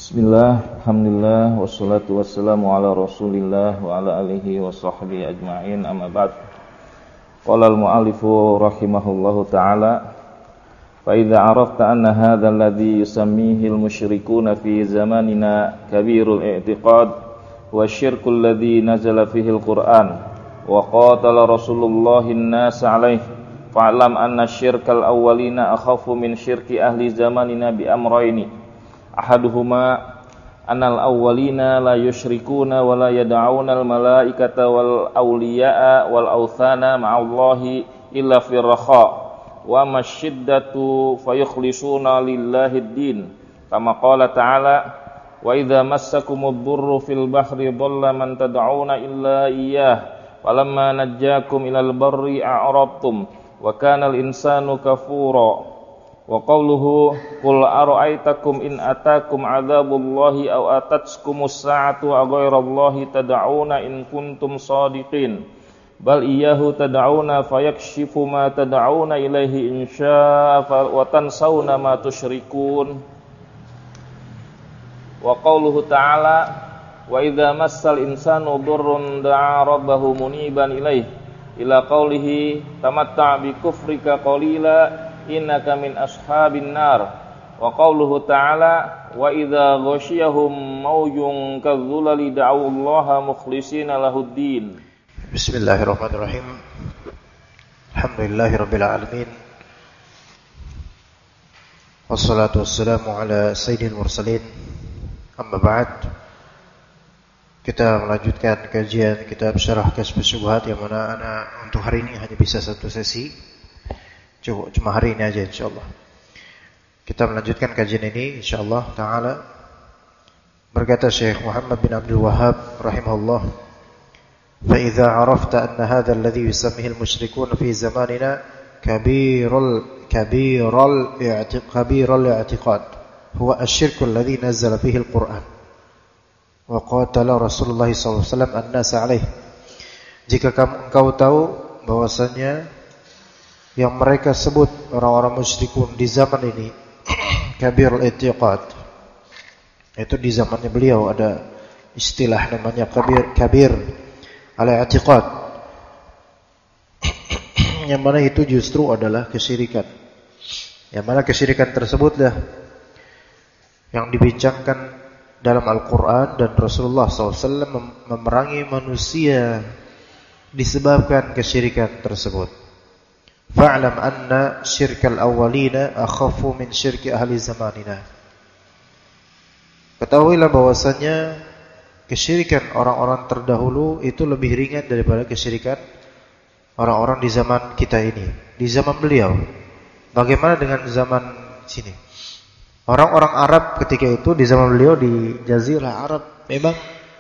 Bismillah, alhamdulillah, wassalatu wassalamu ala rasulillah wa ala alihi wa sahbihi ajma'in, amma ba'd. Qala al-mu'allifu rahimahullahu ta'ala, fa idza arafta anna hadha alladhi yusammihi al-musyrikuna fi zamanina kabirul i'tiqad wa syirkul ladzi nazala fihi al-Qur'an wa qatala Rasulullah an-nas 'alaihi fa'lam anna syirkal awwalina akhafu min syirki ahli zamanina bi amrayni. Ahaduhuma anal awwalina la yusyrikuna wa la yad'una al malaikata wal awliya'a wal awthana ma'allahi illa fi rakha wa masyiddatu fayukhlisuna lillahi ad-din kama qala ta'ala wa idza massakumud durru fil bahri dhalla man tad'una illa iyyah falamma najjakum ilal barri a'radtum wa kana al insanu kafura. Wa qawluhu qul ara'aytakum in atakum 'adzabullahi aw atatskumus sa'atu aghayrallahi tad'una in kuntum shadiqin bal iyyahu tad'una fayakshifu ma tad'una ilaihi in syaa'a wa tansawna ma tusyrikun. Wa qawluhu ta'ala wa idza massal insanu durrun da'a rabbahu muniban ilaihi ila qawlihi tamatta' bi kufrika qalila innaka min ashabin nar wa qawluhu ta'ala wa idza ghasyiyahum mawjun kadzulali da'u Allaha mukhlishina lahuddin. Bismillahirrahmanirrahim. Alhamdulillahirabbil alamin. Wassalatu wassalamu ala sayyidil mursalin. Amma ba'd. Kita melanjutkan kajian kitab Syarah Kashfus Syubhat yang mana untuk hari ini hanya bisa satu sesi. Cuma hari ini aja insyaallah. Kita melanjutkan kajian ini insyaallah taala. Berkata Syekh Muhammad bin Abdul Wahhab rahimahullah, "Fa idza 'arafta anna hadha alladhi yusammihi al-musyrikun fi zamanina kabirul i'tiqad huwa asy-syirku alladhi nazzala fihi al-Qur'an wa qatala Rasulullah sallallahu alaihi wasallam an-nas 'alaihi." Jika engkau tahu bahwasanya yang mereka sebut orang-orang musyrikun di zaman ini kabirul i'tiqad, itu di zamannya beliau ada istilah namanya kabir al-i'tiqad, yang mana itu justru adalah kesyirikan, yang mana kesyirikan tersebutlah yang dibincangkan dalam Al-Quran, dan Rasulullah SAW memerangi manusia disebabkan kesyirikan tersebut. Fa'lam anna syirkal awwalina akhafu min syirki ahli zamanina. Ketahuilah bahwasanya kesyirikan orang-orang terdahulu itu lebih ringan daripada kesyirikan orang-orang di zaman kita ini, di zaman beliau. Bagaimana dengan zaman sini? Orang-orang Arab ketika itu di zaman beliau di Jazirah Arab memang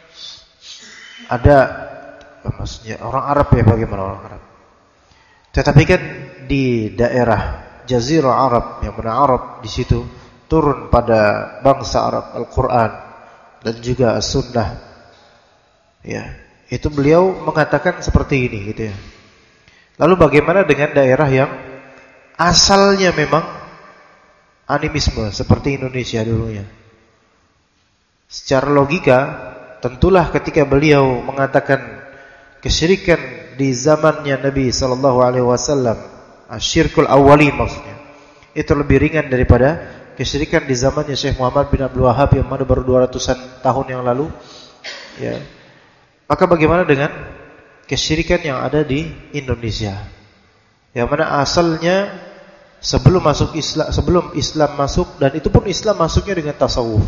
ada, maksudnya orang Arab ya, bagaimana orang Arab? Tetapi kan di daerah Jazirah Arab, yang mana Arab di situ turun pada bangsa Arab Al-Quran dan juga As-Sunnah. Ya, itu beliau mengatakan seperti ini gitu ya. Lalu bagaimana dengan daerah yang asalnya memang animisme seperti Indonesia dulunya? Secara logika, tentulah ketika beliau mengatakan kesyirikan di zamannya Nabi sallallahu alaihi wasallam, asyirkul awwali maksudnya, itu lebih ringan daripada kesyirikan di zamannya Syekh Muhammad bin Abdul Wahhab yang mana baru 200-an tahun yang lalu. Ya. Maka bagaimana dengan kesyirikan yang ada di Indonesia? Yang mana asalnya sebelum Islam masuk, dan itu pun Islam masuknya dengan tasawuf.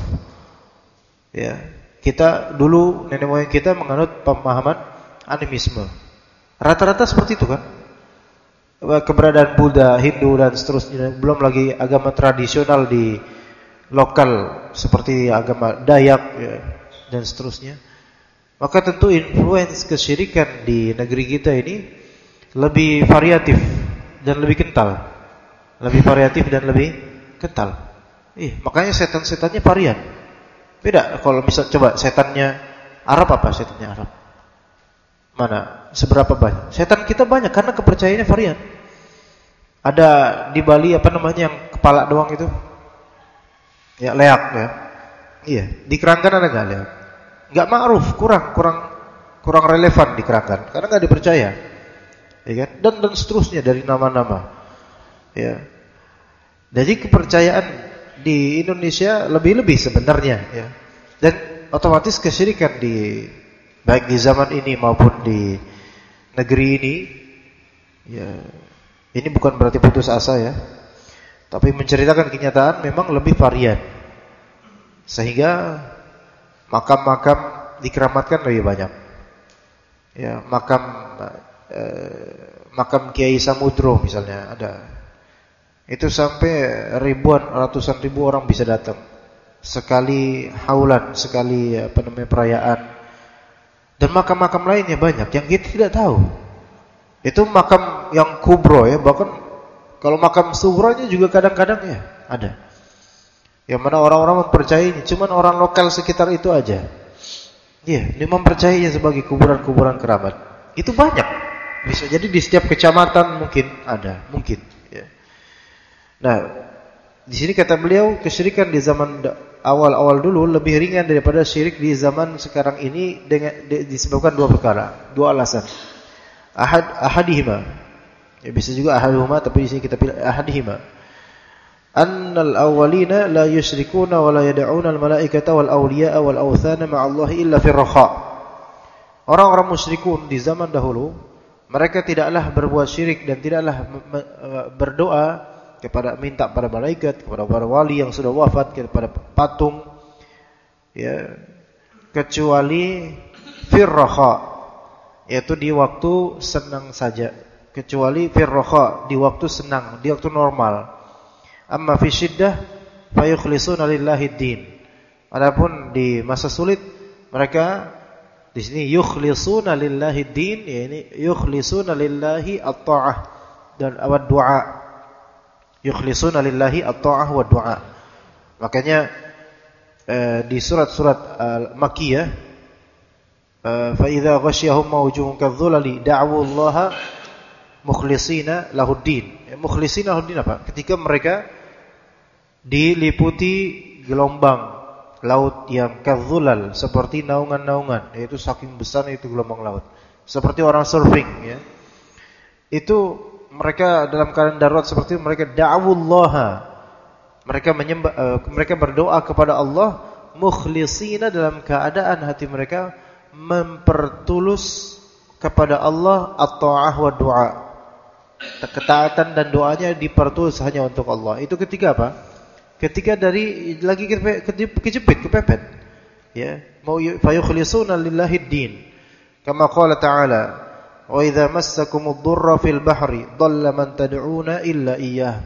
Ya. Kita dulu nenek moyang kita menganut pemahaman animisme. Rata-rata seperti itu kan. Keberadaan Buddha, Hindu dan seterusnya, belum lagi agama tradisional di lokal seperti agama Dayak ya, dan seterusnya. Maka tentu influence kesyirikan di negeri kita ini lebih variatif dan lebih kental. Lebih variatif dan lebih kental. Makanya setan-setannya varian. Beda kalau misal coba setannya Arab, apa setannya Arab? Mana? Seberapa banyak? Setan kita banyak karena kepercayaannya varian. Ada di Bali apa namanya yang kepala doang itu? Ya, leak ya. Iya, di Keranggan ada enggak lihat? Enggak ma'ruf, kurang relevan di Keranggan karena enggak dipercaya. Ya kan? Dan seterusnya dari nama-nama. Ya. Jadi kepercayaan di Indonesia lebih-lebih sebenarnya ya. Dan otomatis kesyirikan baik di zaman ini maupun di negeri ini ya. Ini bukan berarti putus asa ya. Tapi menceritakan kenyataan memang lebih varian. Sehingga makam-makam dikeramatkan lebih banyak. Ya, makam Kiai Samudro misalnya ada. Itu sampai ratusan ribu orang bisa datang. Sekali haulan, sekali perayaan. Dan makam-makam lainnya banyak yang kita tidak tahu. Itu makam yang kubro ya, bahkan kalau makam sugronya juga kadang-kadang ya ada. Yang mana orang-orang mempercayainya, cuman orang lokal sekitar itu aja. Iya, dia mempercayainya sebagai kuburan-kuburan kerabat. Itu banyak. Bisa jadi di setiap kecamatan mungkin ada, mungkin. Ya. Nah, di sini kata beliau kesyirikan di zaman awal-awal dulu lebih ringan daripada syirik di zaman sekarang ini disebabkan dua perkara, dua alasan. Ahadihima. Ya bisa juga ahaduhuma tapi di sini kita pilih ahadihima. Annal awwalina la yusyrikuna wa la yad'una al-malaikata wal awliya'a wal awthana ma'allahi illa fi ar-rakha. Orang-orang musyrikun di zaman dahulu mereka tidaklah berbuat syirik dan tidaklah berdoa kepada minta pada malaikat, kepada para wali yang sudah wafat, kepada patung ya, kecuali fir rakha, yaitu di waktu senang saja, kecuali fir rakha, di waktu senang, di waktu normal. Amma fi syiddah fa yukhlisuna lillahi din. Adapun di masa sulit mereka di sini yukhlisuna lillahi din, ya ini yukhlisuna lillahi at-ta'ah dan ad-du'a. Yukhlisuna lillahi at-ta'ah wa du'a. Makanya di surat-surat Makkiyah fa idza ghasyahum mawjun kadh-dhulali da'u Allah mukhlisina lahuddin. Mukhlisina lahuddin apa? Ketika mereka diliputi gelombang laut yang kadh-dhulal, seperti naungan-naungan, yaitu saking besar itu gelombang laut. Seperti orang surfing ya. Itu mereka dalam keadaan darurat seperti itu, mereka da'awullaha. Mereka menyembah, mereka berdoa kepada Allah mukhlisina, dalam keadaan hati mereka mempertulus kepada Allah at-ta'ah wa du'a. Ketaatan dan doanya dipertulus hanya untuk Allah. Itu ketika apa? Ketika dari lagi kejepit, kepepet. Ya, mau fayukhlisuna lillahi din. Kama qala ta'ala, wa idza massakumud durra fil bahri dhalla man tad'una illa iyyah.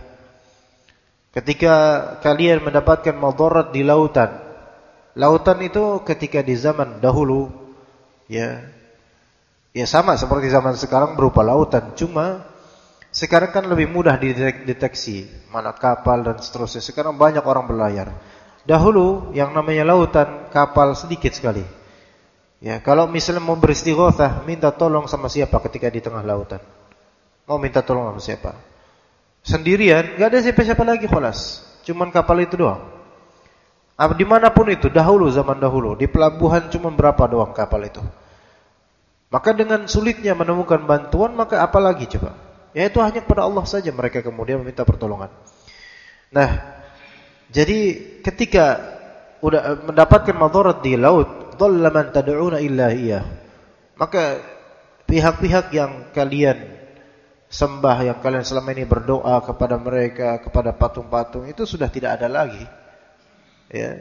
Ketika kalian mendapatkan madarat di lautan. Lautan itu ketika di zaman dahulu ya sama seperti zaman sekarang berupa lautan, cuma sekarang kan lebih mudah dideteksi mana kapal dan seterusnya. Sekarang banyak orang berlayar. Dahulu yang namanya lautan, kapal sedikit sekali. Ya, kalau misalnya mau beristighotsah, minta tolong sama siapa ketika di tengah lautan? Mau minta tolong sama siapa? Sendirian, enggak ada siapa-siapa lagi, khalas. Cuman kapal itu doang. Dimanapun itu, zaman dahulu, di pelabuhan cuma berapa doang kapal itu. Maka dengan sulitnya menemukan bantuan, maka apa lagi coba? Ya itu hanya kepada Allah saja mereka kemudian meminta pertolongan. Nah, jadi ketika udah mendapatkan madarat di laut, dhalla man tad'una illa iyyah. Maka pihak-pihak yang kalian sembah, yang kalian selama ini berdoa kepada mereka, kepada patung-patung, itu sudah tidak ada lagi. Ya.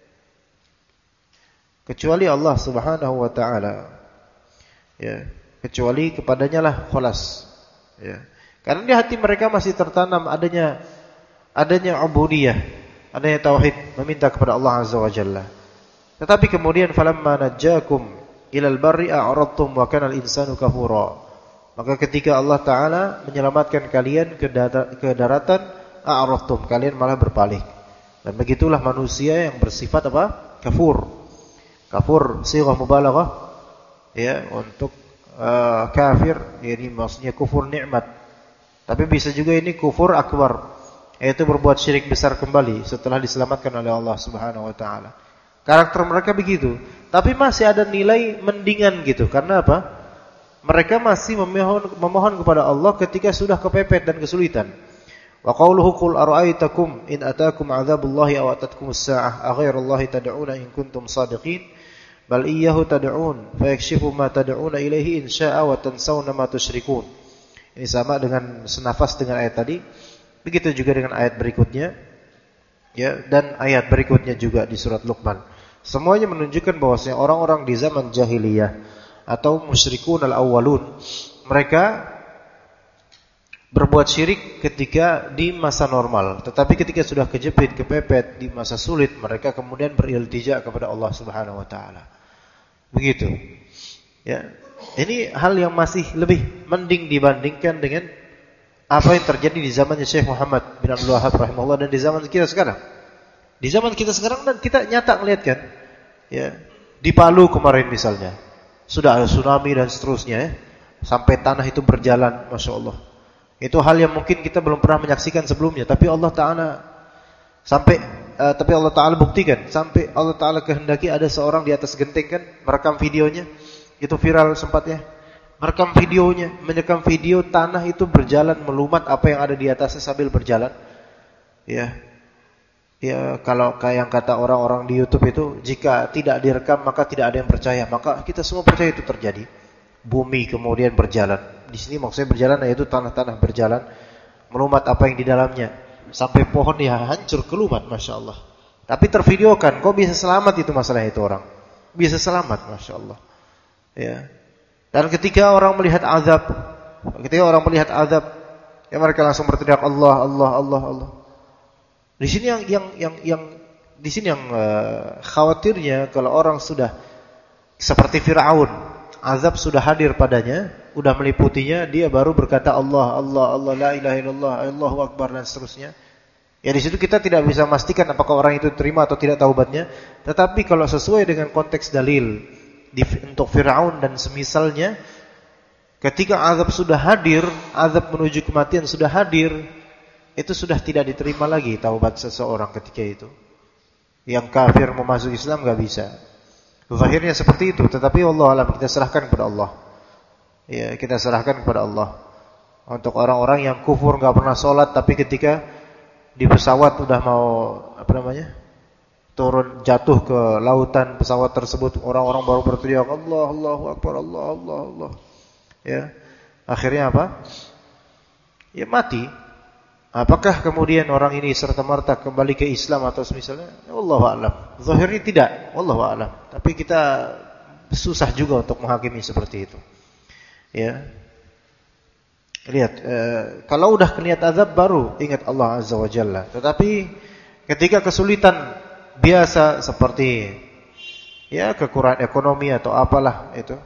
Kecuali Allah Subhanahu wa taala. Ya, kecuali kepadanya lah khalas. Ya. Karena di hati mereka masih tertanam adanya ubudiyah, adanya tauhid, meminta kepada Allah Azza wa Jalla. Tetapi kemudian falamma najjakum ilal barri a'radtum wa kana al-insanu kafura. Maka ketika Allah taala menyelamatkan kalian ke daratan, a'radtum, kalian malah berpaling. Dan begitulah manusia yang bersifat apa? Kafur. Kafur sighah mubalaghah ya untuk kafir, ini maksudnya kufur nikmat. Tapi bisa juga ini kufur akbar, yaitu berbuat syirik besar kembali setelah diselamatkan oleh Allah Subhanahu wa taala. Karakter mereka begitu. Tapi masih ada nilai mendingan gitu. Karena apa? Mereka masih memohon kepada Allah ketika sudah kepepet dan kesulitan. Wa qawluhu qul ara'aytakum in ataakum 'adzabullahi aw atatkumus saa'ah aghairallahi tad'una in kuntum shadiqin bal iyyahu tad'un fayakshifu ma tad'una ilaihi in syaa'a wa tansawna ma tusyrikun. Ini sama dengan senafas dengan ayat tadi. Begitu juga dengan ayat berikutnya. Ya, dan ayat berikutnya juga di surat Luqman. Semuanya menunjukkan bahwasanya orang-orang di zaman jahiliyah atau musyrikun al-awwalun, mereka berbuat syirik ketika di masa normal, tetapi ketika sudah kejepit, kepepet di masa sulit, mereka kemudian beriltija kepada Allah Subhanahu wa taala. Begitu. Ya. Ini hal yang masih lebih mending dibandingkan dengan apa yang terjadi di zamannya Syekh Muhammad bin Abdul Wahhab rahimahullah dan di zaman kita sekarang. Di zaman kita sekarang dan kita nyata melihat kan, ya, di Palu kemarin misalnya, sudah ada tsunami dan seterusnya, ya, sampai tanah itu berjalan, masya Allah. Itu hal yang mungkin kita belum pernah menyaksikan sebelumnya, tapi Allah Taala buktikan, sampai Allah Taala kehendaki ada seorang di atas genteng kan, merekam videonya, itu viral sempatnya, merekam videonya, merekam video tanah itu berjalan melumat apa yang ada di atasnya sambil berjalan, ya. Ya, kalau kayak yang kata orang-orang di YouTube itu, jika tidak direkam maka tidak ada yang percaya. Maka kita semua percaya itu terjadi. Bumi kemudian berjalan. Di sini maksudnya berjalan yaitu tanah-tanah berjalan melumat apa yang di dalamnya. Sampai pohon ya hancur kelumat, masya Allah. Tapi tervideokan, kok bisa selamat itu masalah itu orang. Bisa selamat, masya Allah. Ya. Dan ketika orang melihat azab, ya mereka langsung berteriak Allah, Allah, Allah, Allah. Di sini yang khawatirnya kalau orang sudah seperti Fir'aun, azab sudah hadir padanya, sudah meliputinya, dia baru berkata Allah, Allah, Allah, la ilaha illallah, Allahu akbar dan seterusnya. Ya di situ kita tidak bisa memastikan apakah orang itu terima atau tidak taubatnya. Tetapi kalau sesuai dengan konteks dalil untuk Fir'aun dan semisalnya, ketika azab sudah hadir, azab menuju kematian sudah hadir, itu sudah tidak diterima lagi taubat seseorang ketika itu. Yang kafir mau masuk Islam enggak bisa. Zahirnya seperti itu, tetapi Allah alam, kita serahkan kepada Allah. Ya, kita serahkan kepada Allah. Untuk orang-orang yang kufur enggak pernah salat tapi ketika di pesawat udah mau turun jatuh ke lautan pesawat tersebut, orang-orang baru berteriak Allah, Allahu akbar, Allah, Allah, Allah. Ya. Akhirnya apa? Ya mati. Apakah kemudian orang ini serta-merta kembali ke Islam atau semisalnya? Wallahu a'lam. Zahirnya tidak, wallahu a'lam. Tapi kita susah juga untuk menghakimi seperti itu. Ya. Lihat, kalau udah keniat azab baru ingat Allah Azza wa Jalla. Tetapi ketika kesulitan biasa seperti ya kekurangan ekonomi atau apalah itu,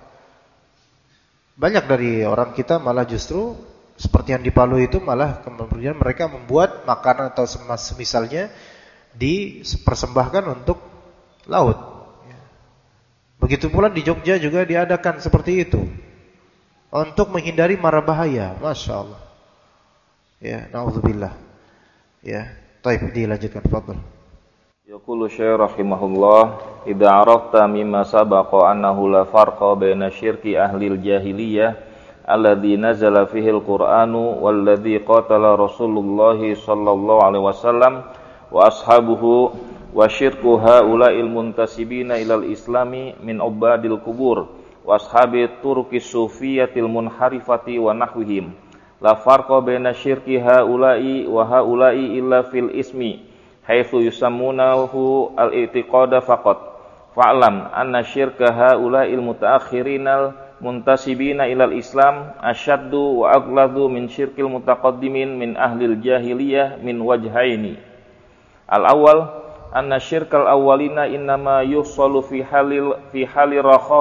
banyak dari orang kita malah justru seperti yang di Palu itu, malah kemudian mereka membuat makanan atau semisalnya dipersembahkan untuk laut. Begitu pula di Jogja juga diadakan seperti itu untuk menghindari mara bahaya. Masya Allah. Ya, na'udzubillah. Ya, taib dilanjutkan, fadhal. Yaqulu Syekh rahimahullah, idza arafta mimma sabaqa annahu la farqa baina syirki ahlil jahiliyah alladzi nazala fihi al-Qur'anu walladzi qatala Rasulullah sallallahu alaihi wasallam wa ashabuhu wa syirku haula'il muntasibina ilal islami min ubadil kubur wa ashabi turuqi sufiyatil munharifati wa nahwihim la farqa baina syirki haula'i wa haula'i illa fil ismi haitsu yusammunahu al-i'tiqada faqat fa'lam anna syirka haula'il mutaakhirinal muntasibina ilal Islam asyaddu wa aghladu min syirkil mutaqaddimin min ahlil jahiliyah min wajhaini. Al-awwal anna syirkal awwalina innama yuhsalu fi hali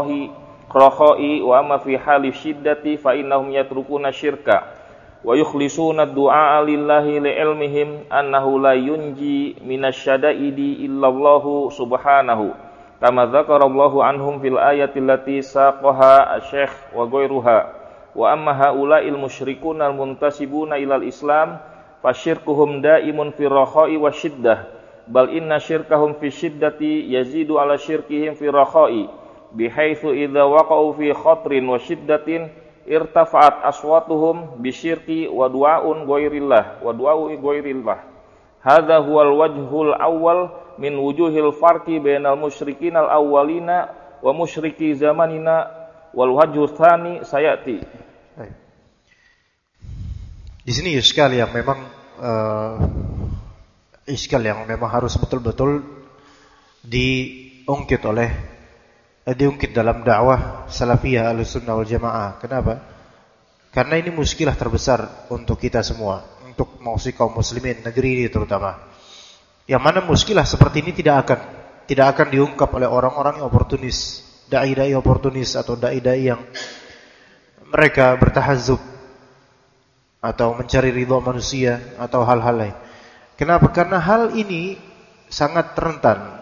rakhai wa amma fi hali syiddati fa innahum yatrukuna syirka wa yukhlisuna ad-du'a lillahi li'ilmihim annahu la yunji minasyada'idi illallahu subhanahu. Kama dzakarallahu anhum fil ayati allati saqaha asy-syekh wa ghairuha wa amma haula'il musyrikuna al-muntasibuna ilal Islam fasyirkuhum daimun fi rakhai wa syiddah bal inna syirkahum fi syiddati yazidu ala syirkihim fi rakha'i bihaitsu idza waqa'u fi khatrin wa syiddatin irtafa'at aswatuhum bisyirki wa du'aun ghairillah wa du'au ghairillah. Hadza huwal wajhul awwal min wujuhil farqi bainal musyrikin al awwalina wa musyriki zamanina wal wajhu tsani sayati. Di sini iskal yang memang harus betul-betul diungkit dalam dakwah salafiyah Ahlussunnah wal Jamaah. Kenapa? Karena ini muskilah terbesar untuk kita semua, untuk kaum muslimin negeri ini terutama. Yang mana muskilah seperti ini tidak akan diungkap oleh orang-orang yang oportunis, dai-dai oportunis atau dai-dai yang mereka bertahazzub atau mencari ridha manusia atau hal-hal lain. Kenapa? Karena hal ini sangat rentan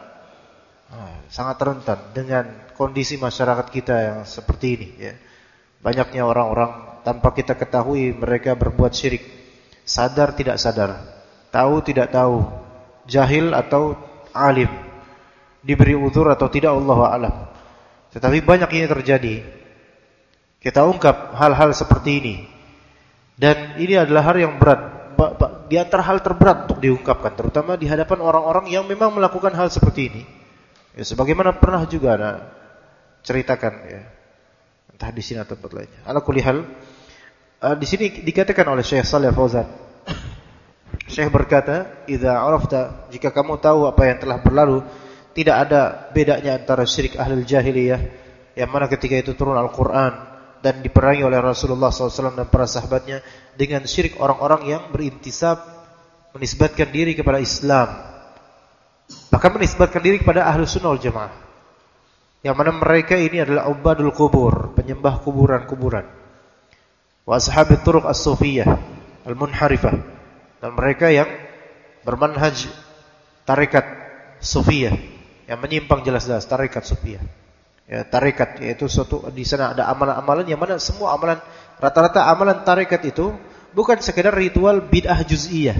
dengan kondisi masyarakat kita yang seperti ini, ya. Banyaknya orang-orang tanpa kita ketahui mereka berbuat syirik, sadar tidak sadar, tahu tidak tahu, jahil atau alim, diberi uzur atau tidak, Allahu a'lam. Tetapi banyak ini terjadi. Kita ungkap hal-hal seperti ini, dan ini adalah hal yang berat, di antara hal terberat untuk diungkapkan, terutama di hadapan orang-orang yang memang melakukan hal seperti ini. Ya, sebagaimana pernah juga ceritakan, ya, entah di sini atau tempat lainnya. Ala kulli hal, di sini dikatakan oleh Syekh Shalih Fauzan. Syekh berkata, "Idza arafta, jika kamu tahu apa yang telah berlalu, tidak ada bedanya antara syirik ahlul jahiliyah yang mana ketika itu turun Al-Qur'an dan diperangi oleh Rasulullah SAW dan para sahabatnya, dengan syirik orang-orang yang berintisab, menisbatkan diri kepada Islam, bahkan menisbatkan diri kepada Ahlussunnah wal Jamaah, yang mana mereka ini adalah ubadul kubur, penyembah kuburan-kuburan, wa ashabit turuq as-sufiyah al-munharifah, dan mereka yang bermanhaj tarekat sufiyah, yang menyimpang jelas-jelas tarekat sufiyah. Ya, tarekat yaitu suatu, di sana ada amalan-amalan yang mana semua amalan, rata-rata amalan tarekat itu bukan sekedar ritual bid'ah juz'iyah.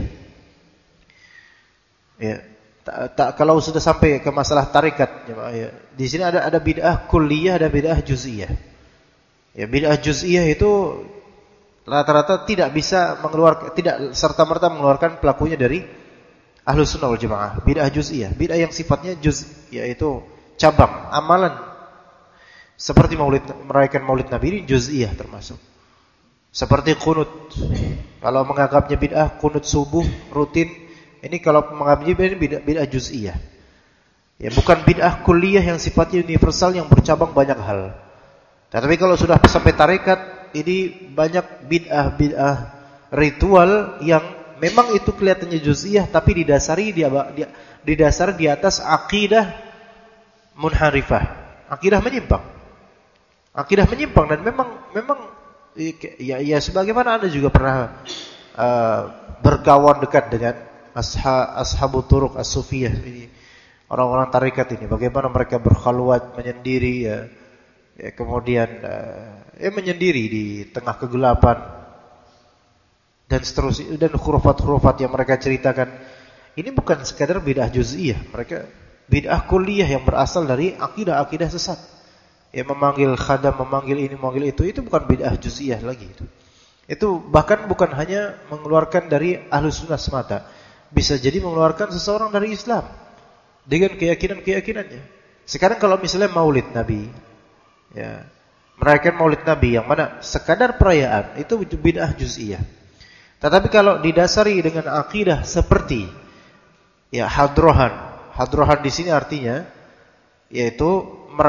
Ya, kalau sudah sampai ke masalah tarekat, ya, di sini ada bid'ah kulliyah, ada bid'ah juz'iyah. Ya, bid'ah juz'iyah itu rata-rata tidak bisa mengeluarkan, tidak serta-merta mengeluarkan pelakunya dari Ahlussunnah wal Jamaah. Bid'ah juz'iyah, bid'ah yang sifatnya juz', yaitu cabang amalan. Seperti merayakan maulid Nabi ini juz'iyah termasuk. Seperti kunut. Kalau menganggapnya bid'ah, kunut subuh rutin, ini kalau menganggapnya bid'ah juz'iyah. Ya, bukan bid'ah kulliyah yang sifatnya universal yang bercabang banyak hal. Tetapi kalau sudah sampai tarekat, ini banyak bid'ah ritual yang memang itu kelihatannya juz'iyah, tapi didasari di atas akidah munharifah, akidah menyimpang. Akidah menyimpang, dan memang ya sebagaimana Anda juga pernah berkawan dekat dengan ashabut turuq as-sufiyah ini, orang-orang tarekat ini, bagaimana mereka berkhalwat menyendiri, ya kemudian menyendiri di tengah kegelapan dan seterusnya, dan khurafat-khurafat yang mereka ceritakan. Ini bukan sekadar bid'ah juz'iyah, mereka bid'ah kulliyah yang berasal dari akidah-akidah sesat. Ya, memanggil khadam, memanggil ini, memanggil itu bukan bid'ah juz'iyah lagi itu. Itu bahkan bukan hanya mengeluarkan dari Ahlussunnah semata, bisa jadi mengeluarkan seseorang dari Islam dengan keyakinan-keyakinannya. Sekarang kalau misalnya maulid Nabi, ya, merayakan maulid Nabi yang mana sekadar perayaan, itu bid'ah juz'iyah. Tetapi kalau didasari dengan akidah seperti, ya, hadrohan di sini artinya yaitu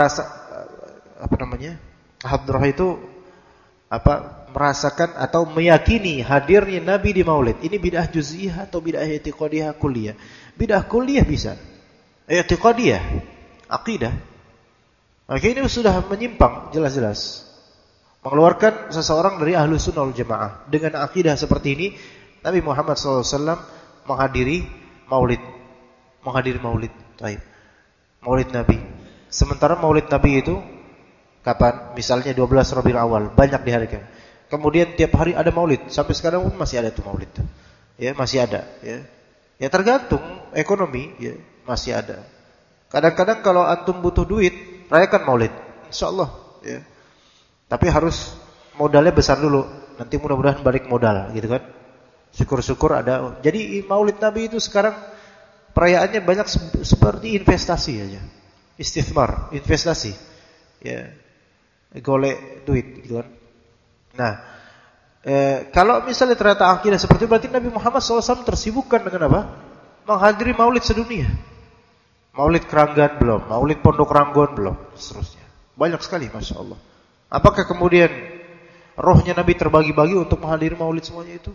hadroh itu merasakan atau meyakini hadirnya Nabi di maulid. Ini bid'ah juz'iyah atau bid'ah i'tiqadiyah kulliyah? Bid'ah kulliyah bisa. I'tiqadiyah, akidah. Maka ini sudah menyimpang jelas-jelas. Mengeluarkan seseorang dari Ahlussunnah wal Jamaah. Dengan akidah seperti ini, Nabi Muhammad SAW menghadiri maulid. Maulid Nabi. Sementara maulid Nabi itu kapan? Misalnya 12 Rabiul Awal, banyak diharikan. Kemudian tiap hari ada maulid, sampai sekarang pun masih ada tuh maulid. Ya, masih ada, ya. Ya tergantung ekonomi, ya masih ada. Kadang-kadang kalau antum butuh duit, rayakan maulid, insyaallah, ya. Tapi harus modalnya besar dulu. Nanti mudah-mudahan balik modal, gitu kan? Syukur-syukur ada. Jadi maulid Nabi itu sekarang perayaannya banyak seperti investasi aja. Istithmar, investasi. Ya. Golek duit, gitu kan. Nah, kalau misalnya ternyata akidah seperti itu, berarti Nabi Muhammad SAW tersibukkan dengan apa? Menghadiri maulid sedunia. Maulid Keranggan belum, maulid Pondok Ranggon belum, seterusnya. Banyak sekali, Masya Allah. Apakah kemudian rohnya Nabi terbagi-bagi untuk menghadiri maulid semuanya itu?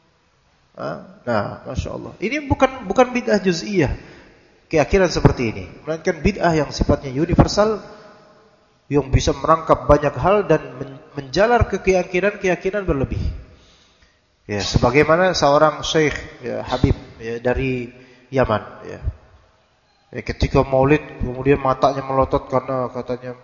Nah, Masya Allah. Ini bukan bid'ah juz'iyah, keyakinan seperti ini, melainkan bid'ah yang sifatnya universal, yang bisa merangkap banyak hal dan menjalar ke keyakinan berlebih. Ya, sebagaimana seorang syekh, ya, Habib, ya, dari Yaman, ya. Ya, ketika maulid kemudian matanya melotot karena katanya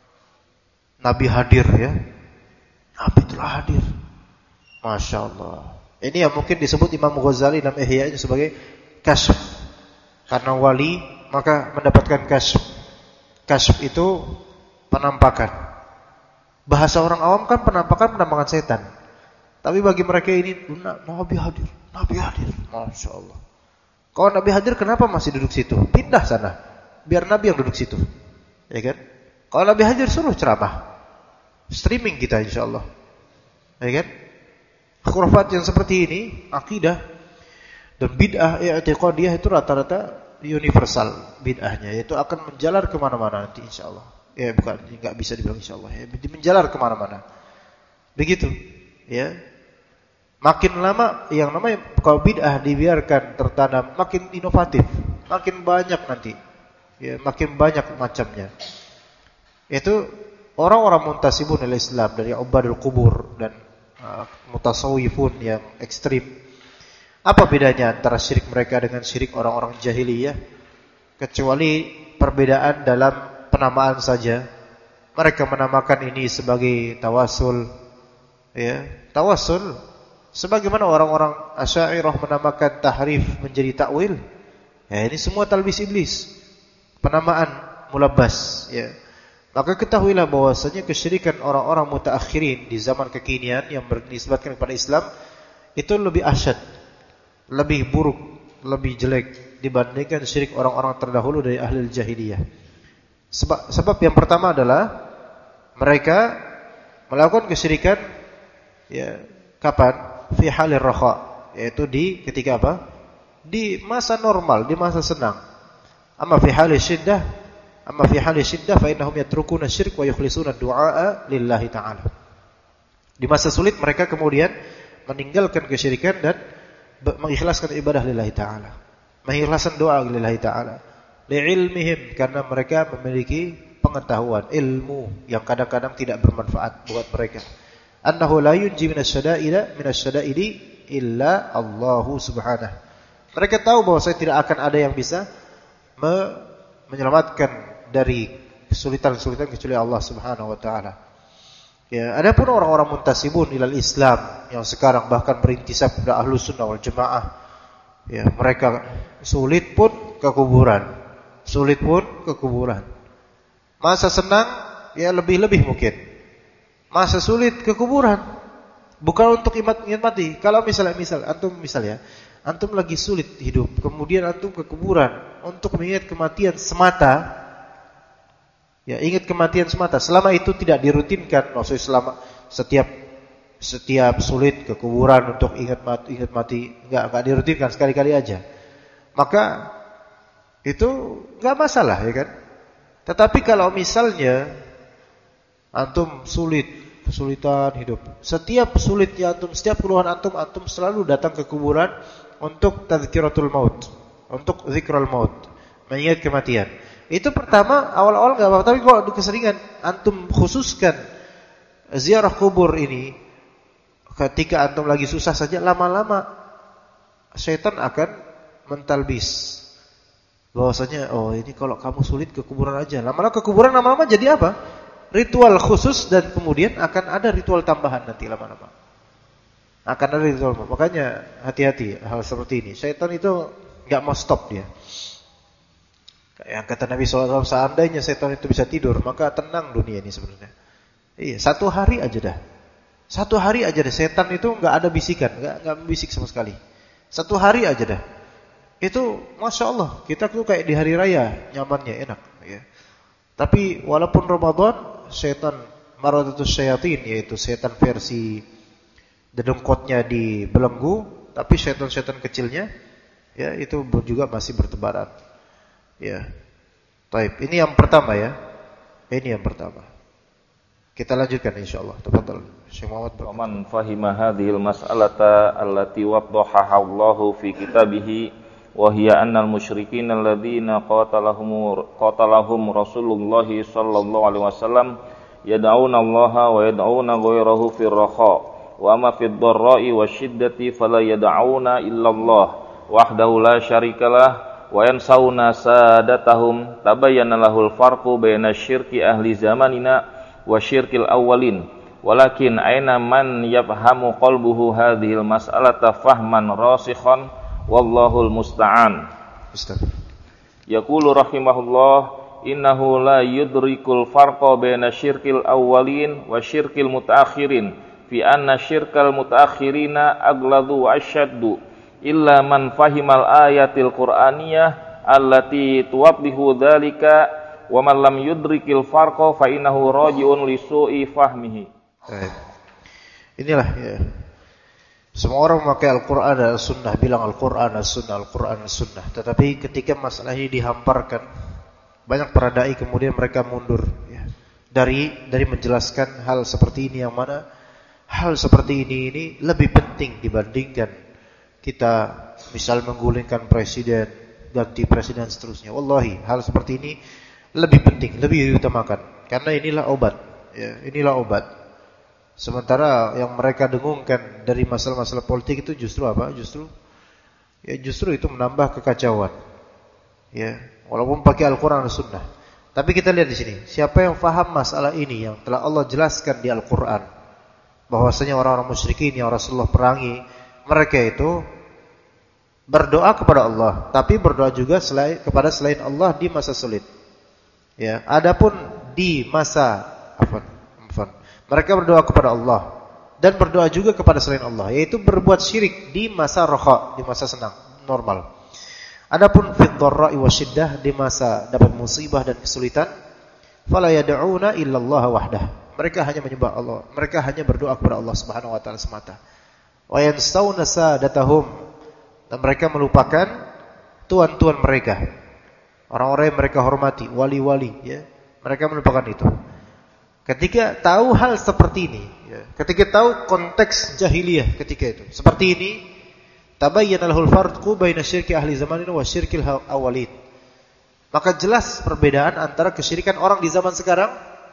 Nabi hadir, ya. Nabi telah hadir. Masya Allah. Ini yang mungkin disebut Imam Ghazali dalam Ihya-nya sebagai kasyf. Karena wali maka mendapatkan kasyf. Kasyf itu penampakan. Bahasa orang awam kan penampakan setan. Tapi bagi mereka ini Nabi hadir, Nabi hadir. Masya Allah. Kalau Nabi hadir kenapa masih duduk situ? Pindah sana. Biar Nabi yang duduk situ. Ya kan? Kalau Nabi hadir suruh ceramah. Streaming kita insyaallah. Ya kan? Khurafat yang seperti ini, akidah dan bid'ah i'tiqadiyah itu rata-rata universal bid'ahnya, yaitu akan menjalar kemana-mana nanti insyaallah. Ya bukan, enggak bisa dibilang insyaallah, ya menjalar kemana-mana. Begitu, ya. Makin lama yang namanya kalau bid'ah dibiarkan tertanam, makin inovatif, makin banyak nanti. Ya, makin banyak macamnya. Itu orang-orang muntasibun ilal Islam dari ubadul kubur dan mutasawwifun yang ekstrim. Apa bedanya antara syirik mereka dengan syirik orang-orang jahiliyah? Kecuali perbedaan dalam penamaan saja. Mereka menamakan ini sebagai tawasul, ya, tawasul. Sebagaimana orang-orang Asy'ariyah menamakan tahrif menjadi takwil. Ya, ini semua talbis iblis. Penamaan mulabbas, ya. Maka ketahuilah bahwasanya kesyirikan orang-orang mutaakhirin di zaman kekinian yang bernisbatkan kepada Islam itu lebih asyad, lebih buruk, lebih jelek dibandingkan syirik orang-orang terdahulu dari ahli jahiliyah. Sebab yang pertama adalah mereka melakukan kesyirikan, ya, kapan? Fi halir raha, yaitu di ketika apa? Di masa normal, di masa senang. Amma fi halis syiddah, fa innahum yatrukuna syirk wa yukhlisuna du'a lillahi ta'ala. Di masa sulit mereka kemudian meninggalkan kesyirikan dan mengikhlaskan ibadah lillahi ta'ala. Mengikhlaskan doa lillahi ta'ala. Li'ilmihim, karena mereka memiliki pengetahuan, ilmu yang kadang-kadang tidak bermanfaat buat mereka. Annahu la yunji minasyada'idi illa Allah subhanahu. Mereka tahu bahwa saya tidak akan ada yang bisa menyelamatkan dari kesulitan-kesulitan kecuali Allah Subhanahu wa taala. Ya, adapun orang-orang muntasibun ilal Islam yang sekarang bahkan berintisab kepada Ahlus Sunnah wal Jamaah, ya, mereka sulit pun ke kuburan. Sulit pun ke kuburan. Masa senang ya lebih-lebih mungkin. Masa sulit ke kuburan. Bukan untuk ingat mati. Kalau misal antum lagi sulit hidup, kemudian antum ke kuburan untuk mengingat kematian semata. Ya, ingat kematian semata. Selama itu tidak dirutinkan, maksudnya selama setiap sulit ke kuburan untuk ingat mati, enggak dirutinkan, sekali-kali aja. Maka itu enggak masalah, ya kan? Tetapi kalau misalnya antum kesulitan hidup, setiap sulitnya antum, setiap keluhan antum selalu datang ke kuburan untuk tadzkiratul maut, untuk zikrul maut, mengingat kematian. Itu pertama awal-awal enggak apa-apa, tapi kalau keseringan antum khususkan ziarah kubur ini ketika antum lagi susah saja, lama-lama setan akan mentalbis bahwasanya ini kalau kamu sulit ke kuburan aja. Lama-lama ke kuburan lama-lama jadi apa? Ritual khusus, dan kemudian akan ada ritual tambahan nanti lama-lama. Akan ada ritual. Makanya hati-hati hal seperti ini. Syaitan itu Enggak mau stop dia. Yang kata Nabi SAW, seandainya setan itu bisa tidur, maka tenang dunia ini sebenarnya. Iya, 1 hari aja dah. 1 hari aja dah. Setan itu enggak ada bisikan, enggak bisik sama sekali. 1 hari aja dah. Itu Masya Allah, kita tuh kayak di hari raya, nyamannya, enak. Ya. Tapi walaupun Ramadan, setan maradatus syayatin, yaitu setan versi dedengkotnya dibelenggu, tapi setan-setan kecilnya, ya itu juga masih bertebaran. Ya. Baik, ini yang pertama ya. Ini yang pertama. Kita lanjutkan insyaallah. Tafadhal Syekh Muhammad. Wa man fahima hadhil mas'alata allati waddahaha Allahu fi kitabih wa hiya annal musyrikin alladziina qatalahum Rasulullah sallallahu alaihi wasallam yad'una Allaha wa yad'una ghayrahu fir raha wa ma fid dharra'i wasyiddati fala yad'una illa Allah wahdahu la syarikalah wa yansawna sadatahum tabayyana lahul farqu baina syirki ahli zamanina wa syirkil awwalin walakin aina man yafhamu qalbuhu hadhil mas'alata fahman rasikhan wallahul musta'an. Yaqulu rahimahullah innahu la yudrikul farqa baina syirkil awwalin wa syirkil mutaakhirin fi anna syirkal mutaakhirina aghladu wa asyaddu illa man fahimal ayatil qur'aniyah allati tuwaddihu dzalika wa man lam yudrikil farqa fa innahu raji'un li su'i fahmihi. Inilah ya. Semua orang memakai Al-Qur'an dan Sunnah, bilang Al-Qur'an dan Sunnah, Al-Qur'an dan Sunnah. Tetapi ketika masalah ini dihamparkan, banyak para dai kemudian mereka mundur ya. Dari menjelaskan hal seperti ini, yang mana hal seperti ini lebih penting dibandingkan kita misal menggulingkan presiden, ganti presiden seterusnya. Wallahi, hal seperti ini lebih penting, lebih diutamakan. Karena inilah obat. Ya, inilah obat. Sementara yang mereka dengungkan dari masalah-masalah politik itu justru apa? Justru itu menambah kekacauan. Ya, walaupun pakai Al-Qur'an dan Sunnah. Tapi kita lihat di sini, siapa yang faham masalah ini yang telah Allah jelaskan di Al-Qur'an, bahwasanya orang-orang musyrikin yang Rasulullah perangi, mereka itu berdoa kepada Allah, tapi berdoa juga kepada selain Allah di masa sulit. Ya, adapun di masa mereka berdoa kepada Allah dan berdoa juga kepada selain Allah, yaitu berbuat syirik di masa raha, di masa senang, normal. Adapun fid dharra'i wasyiddah, di masa dapat musibah dan kesulitan, fala yad'una illa Allah wahdah. Mereka hanya menyembah Allah, mereka hanya berdoa kepada Allah Subhanahu wa taala semata. Wa yansawna sadatahum, dan mereka melupakan tuan-tuan mereka, orang-orang yang mereka hormati, wali-wali ya. Mereka melupakan itu. Ketika tahu hal seperti ini ya, ketika tahu konteks jahiliyah ketika itu seperti ini, tabayyana lahul farqu baina syirki ahli zamanin wa syirkil awwalin. Maka jelas perbedaan antara kesyirikan orang di zaman sekarang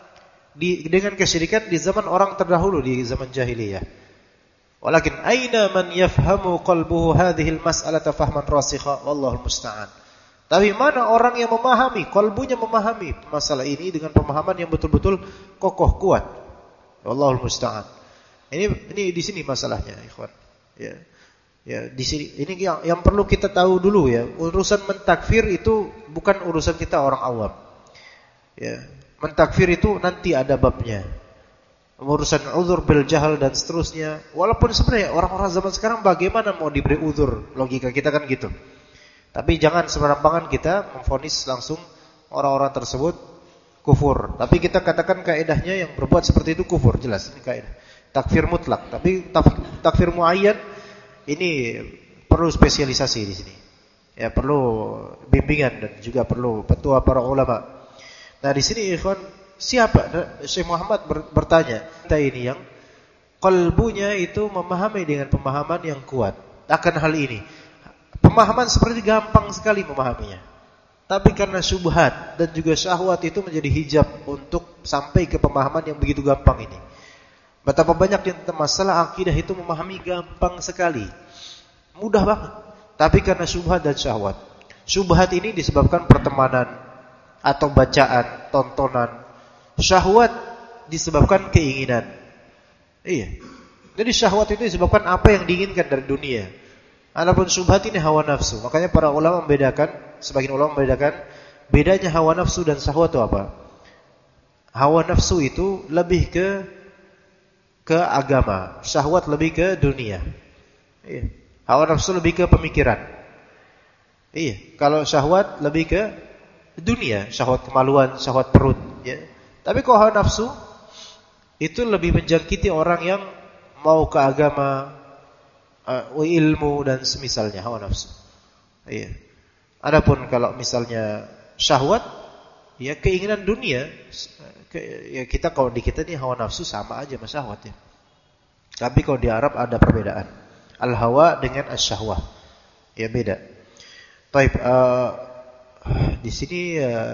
dengan kesyirikan di zaman orang terdahulu, di zaman jahiliyah. Walakin aina man yafhamu qalbuhu hadhil mas'alata fahman rasikha wallahul musta'an. Tapi mana orang yang memahami, kalbunya memahami masalah ini dengan pemahaman yang betul-betul kokoh kuat. Wallahul musta'an. Ini di sini masalahnya, ikhwan. Ya. Ya, di sini ini yang perlu kita tahu dulu ya. Urusan mentakfir itu bukan urusan kita orang awam. Ya. Mentakfir itu nanti ada babnya. Urusan uzur bil jahal dan seterusnya. Walaupun sebenarnya orang-orang zaman sekarang bagaimana mau diberi uzur, logika kita kan gitu. Tapi jangan sembarangan kita memvonis langsung orang-orang tersebut kufur. Tapi kita katakan kaidahnya yang berbuat seperti itu kufur, jelas ini kaidah. Takfir mutlak, tapi takfir muayyan ini perlu spesialisasi di sini. Ya, perlu bimbingan dan juga perlu petua para ulama. Nah, di sini ikhwan, siapa? Syekh Muhammad bertanya, kita ini yang kalbunya itu memahami dengan pemahaman yang kuat akan hal ini. Pemahaman seperti gampang sekali memahaminya. Tapi karena syubhat dan juga syahwat itu menjadi hijab untuk sampai ke pemahaman yang begitu gampang ini. Betapa banyak yang masalah akidah itu memahami gampang sekali. Mudah banget. Tapi karena syubhat dan syahwat. Syubhat ini disebabkan pertemanan atau bacaan, tontonan. Syahwat disebabkan keinginan. Iya. Jadi syahwat itu disebabkan apa yang diinginkan dari dunia. Adapun syubhat ini hawa nafsu. Makanya para ulama membedakan, sebagian ulama membedakan bedanya hawa nafsu dan syahwat itu apa? Hawa nafsu itu lebih ke agama, syahwat lebih ke dunia. Iya. Hawa nafsu lebih ke pemikiran. Iya, kalau syahwat lebih ke dunia, syahwat kemaluan, syahwat perut, ya. Tapi kalau hawa nafsu itu lebih menjangkiti orang yang mau ke agama, ilmu dan semisalnya hawa nafsu. Iya. Adapun kalau misalnya syahwat, ya keinginan dunia, ya kita kalau di kita ini hawa nafsu sama aja sama syahwat ya. Tapi kalau di Arab ada perbedaan. Al-hawa dengan as-syahwah. Ya beda. Baik, di sini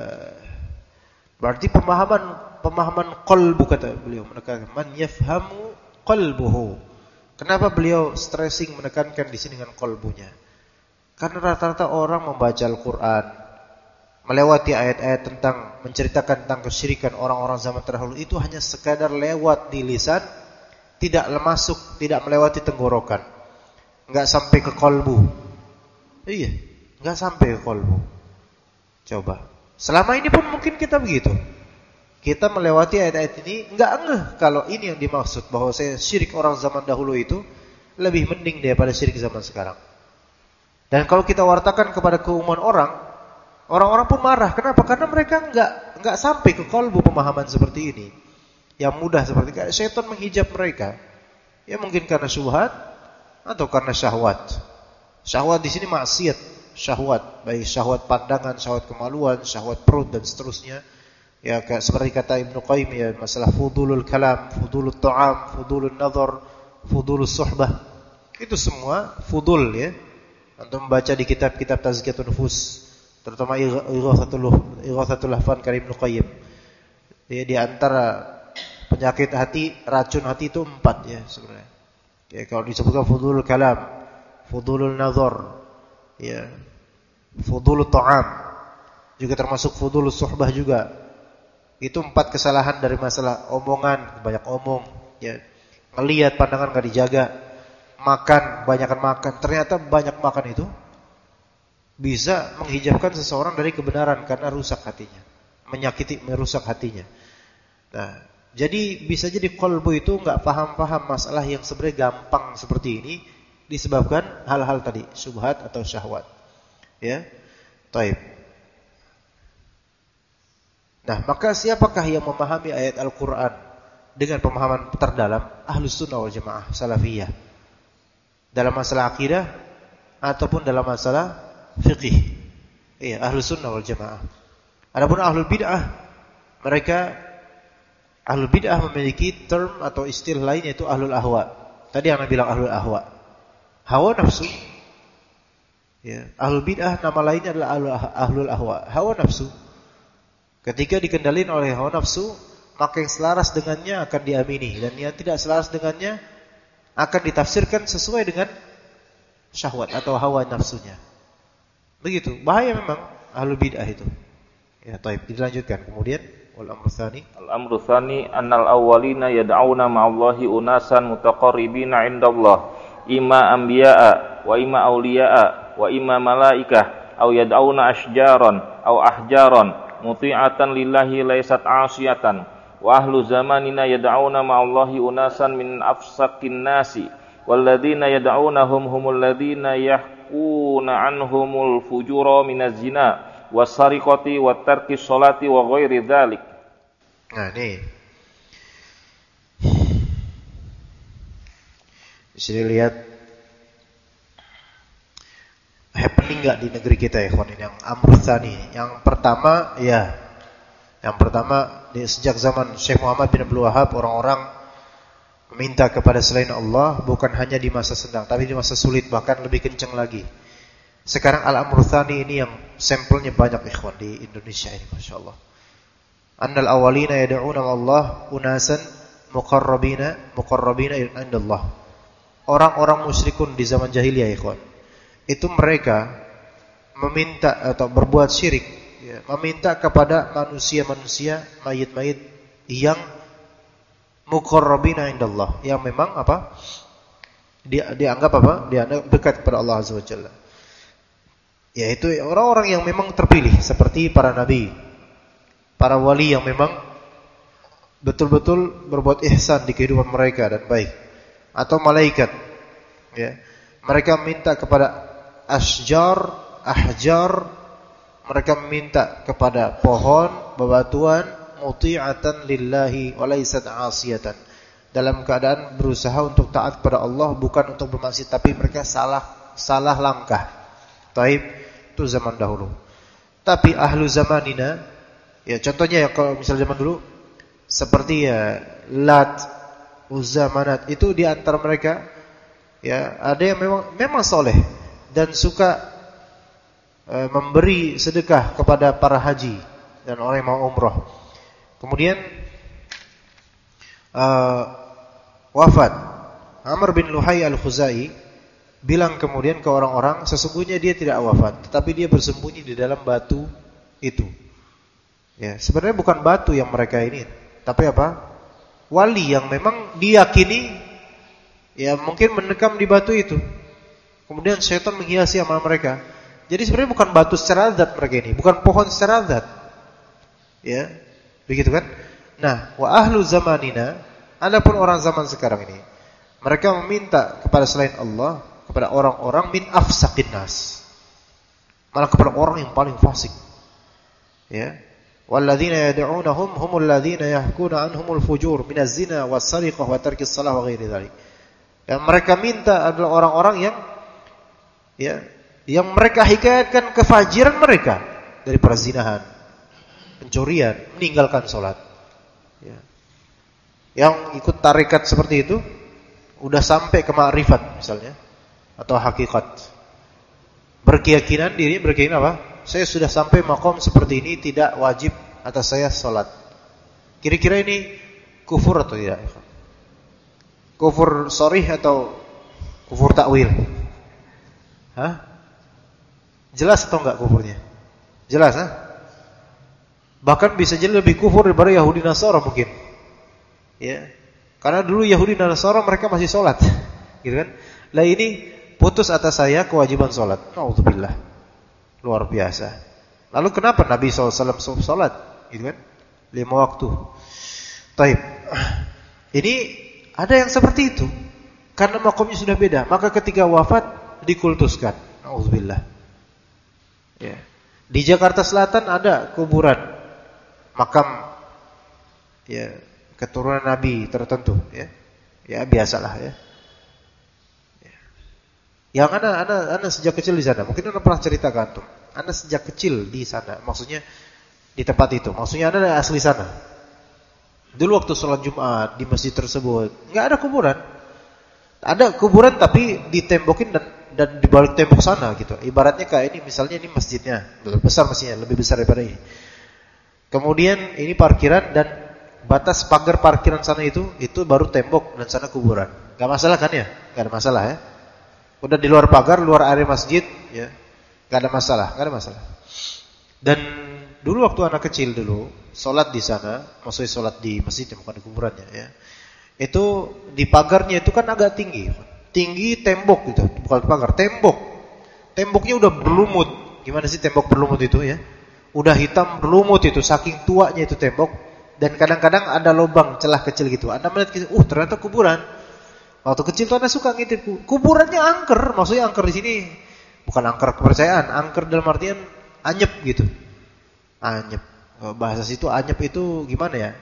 berarti pemahaman qalbu kata beliau menekankan man yafhamu qalbuhu. Kenapa beliau stressing menekankan di sini dengan qalbunya? Karena rata-rata orang membaca Al-Qur'an, melewati ayat-ayat tentang menceritakan tentang kesyirikan orang-orang zaman terdahulu itu hanya sekadar lewat di lisan, tidak masuk, tidak melewati tenggorokan. Enggak sampai ke qalbu. Iya, enggak sampai ke qalbu. Coba. Selama ini pun mungkin kita begitu. Kita melewati ayat-ayat ini enggak ngeh kalau ini yang dimaksud bahwa syirik orang zaman dahulu itu lebih mending daripada syirik zaman sekarang. Dan kalau kita wartakan kepada keumuman orang-orang pun marah. Kenapa? Karena mereka enggak sampai ke qalbu pemahaman seperti ini. Yang mudah seperti itu. Syaitan menghijab mereka. Ya mungkin karena syubhat atau karena syahwat. Syahwat di sini maksiat, syahwat, baik syahwat pandangan, syahwat kemaluan, syahwat perut dan seterusnya. Ya seperti kata Ibnu Qayyim ya, masalah fudulul kalam, fudulul ta'am, fudulul nazar, fudulul suhbah. Itu semua fudul ya. Antum membaca di kitab-kitab tazkiyatun nufus, terutama Ighathatul Lahfan karya Ibnu Qayyim. Ya, di antara penyakit hati, racun hati itu 4 ya sebenarnya. Ya, kalau disebutkan fudulul kalam, fudulul nazar, ya, fudulul ta'am, juga termasuk fudulul suhbah juga. Itu 4 kesalahan dari masalah omongan, banyak omong, ya. Ngelihat pandangan enggak dijaga, makan, kebanyakan makan. Ternyata banyak makan itu bisa menghijabkan seseorang dari kebenaran karena rusak hatinya, merusak hatinya. Nah, jadi bisa jadi qalbu itu enggak paham-paham masalah yang sebenarnya gampang seperti ini disebabkan hal-hal tadi, syubhat atau syahwat. Ya. Taib. Nah, maka siapakah yang memahami ayat Al-Qur'an dengan pemahaman terdalam? Ahlus Sunnah wal Jamaah, Salafiyah. Dalam masalah akidah ataupun dalam masalah fiqih. Iya, Ahlus Sunnah wal Jamaah. Adapun Ahlul Bid'ah, Ahlul Bid'ah memiliki term atau istilah lain yaitu Ahlul Ahwa. Tadi yang bilang Ahlul Ahwa. Hawa nafsu. Ya, Ahlul Bid'ah nama lainnya adalah Ahlul Ahwa. Hawa nafsu. Ketika dikendalin oleh hawa nafsu, maka yang selaras dengannya akan diamini dan yang tidak selaras dengannya akan ditafsirkan sesuai dengan syahwat atau hawa nafsunya. Begitu, bahaya memang Ahlul Bid'ah itu. Ya, taib, dilanjutkan kemudian wal amru tsani. Al amru tsani annal awwalina yad'una ma'allahi unasan mutaqarribina 'indallah, imma anbiya'a wa imma awliya'a wa imma malaikah aw yad'una asjaran aw ahjaran muti'atan lillahi laysat 'asiyatan wa ahlu zamanina yad'una ma'allahi unasan min afsakin nasi walladzina yad'unahum humul ladzina yahquna 'anhumul fujura minaz zina wasariqati wa tarkis sholati wa ghairi dzalik. Nah, nih. Bisa dilihat happening enggak di negeri kita ya, ikhwan, ini yang amr tsani. Yang pertama sejak zaman Syekh Muhammad bin Abdul Wahhab orang-orang meminta kepada selain Allah bukan hanya di masa senang tapi di masa sulit bahkan lebih kencang lagi. Sekarang al-amr tsani ini yang sampelnya banyak ikhwan di Indonesia ini, masyaallah. Annal awwalina yad'una Allah unasan muqarrabina indallah. Orang-orang musyrikun di zaman jahiliyah ikhwan, itu mereka meminta atau berbuat syirik, ya, meminta kepada manusia-manusia, mayit-mayit yang muqarrabina indallah, yang memang apa? dianggap apa? Dianggap dekat kepada Allah Azza wa Jalla. Yaitu orang-orang yang memang terpilih seperti para nabi, para wali yang memang betul-betul berbuat ihsan di kehidupan mereka dan baik, atau malaikat. Ya. Mereka minta kepada ahjar, mereka minta kepada pohon, bebatuan, muti'atan lillahi wa laysat 'asiyatan. Dalam keadaan berusaha untuk taat kepada Allah, bukan untuk bermaksiat, tapi mereka salah langkah. Taib, itu zaman dahulu. Tapi ahlu zamanina, ya contohnya ya kalau misal zaman dulu seperti ya Lat, Uzza, Manat, itu di antara mereka ya ada yang memang soleh dan suka memberi sedekah kepada para haji dan orang yang mau umrah. Kemudian wafat Amr bin Luhai al-Khuzai bilang kemudian ke orang-orang, sesungguhnya dia tidak wafat, tetapi dia bersembunyi di dalam batu itu. Ya, sebenarnya bukan batu yang mereka ini, tapi apa? Wali yang memang diyakini ya mungkin mendekam di batu itu. Kemudian syaitan menghiasi amal mereka. Jadi sebenarnya bukan batu secara zat mereka ini, bukan pohon secara zat. Ya, begitu kan? Nah, wa ahlu zamanina, adapun orang zaman sekarang ini, mereka meminta kepada selain Allah, kepada orang-orang min afsaqin nas, malah kepada orang yang paling fasik. Ya, walladzina yad'unahum humul ladzina yahkuna anhumul fujur minaz zina was-sariqah wa tarkis shalah wa ghairi dzalik. Yang mereka minta adalah orang-orang yang mereka hikayatkan kefajiran mereka dari perzinahan, pencurian, meninggalkan salat. Ya. Yang ikut tarekat seperti itu udah sampai ke ma'rifat misalnya atau hakikat. Berkeyakinan apa? Saya sudah sampai maqam seperti ini, tidak wajib atas saya salat. Kira-kira ini kufur atau tidak? Kufur sharih atau kufur takwil? Hah? Jelas atau enggak kufurnya? Jelas, ha? Bahkan bisa jadi lebih kufur daripada Yahudi Nasara mungkin. Ya. Karena dulu Yahudi dan Nasara mereka masih salat. Gitu kan? Lah ini putus atas saya kewajiban salat. Nauzubillah. Luar biasa. Lalu kenapa Nabi SAW salat? Gitu kan? 5 waktu. Taib. Ini ada yang seperti itu. Karena makomnya sudah beda, maka ketika wafat dikultuskan. Nauzubillah. Ya. Di Jakarta Selatan ada kuburan makam ya keturunan Nabi tertentu ya. Ya biasalah ya. Yang ana sejak kecil di sana. Mungkin ana pernah cerita ke antum. Ana sejak kecil di sana. Maksudnya di tempat itu. Maksudnya ana asli sana. Dulu waktu sholat Jumat di masjid tersebut enggak ada kuburan. Ada kuburan tapi ditembokin dan di balik tembok sana gitu. Ibaratnya kayak ini misalnya ini masjidnya. Besar masjidnya, lebih besar daripada ini. Kemudian ini parkiran dan batas pagar parkiran sana itu baru tembok dan sana kuburan. Enggak masalah kan ya? Enggak ada masalah ya. Udah di luar pagar, luar area masjid, ya, nggak ada masalah. Dan dulu waktu anak kecil dulu, sholat di sana, maksudnya sholat di masjid, bukan di kuburannya, ya. Itu di pagarnya itu kan agak tinggi tembok gitu, bukan pagar, tembok. Temboknya udah berlumut. Gimana sih tembok berlumut itu ya? Udah hitam berlumut itu, saking tuanya itu tembok. Dan kadang-kadang ada lubang celah kecil gitu. Anda melihat gitu, ternyata kuburan. Waktu kecil tuh Anda suka ngintip kuburannya angker, maksudnya angker di sini bukan angker kepercayaan, angker dalam artian anyep gitu. Anyep. Bahasa situ anyep itu gimana ya?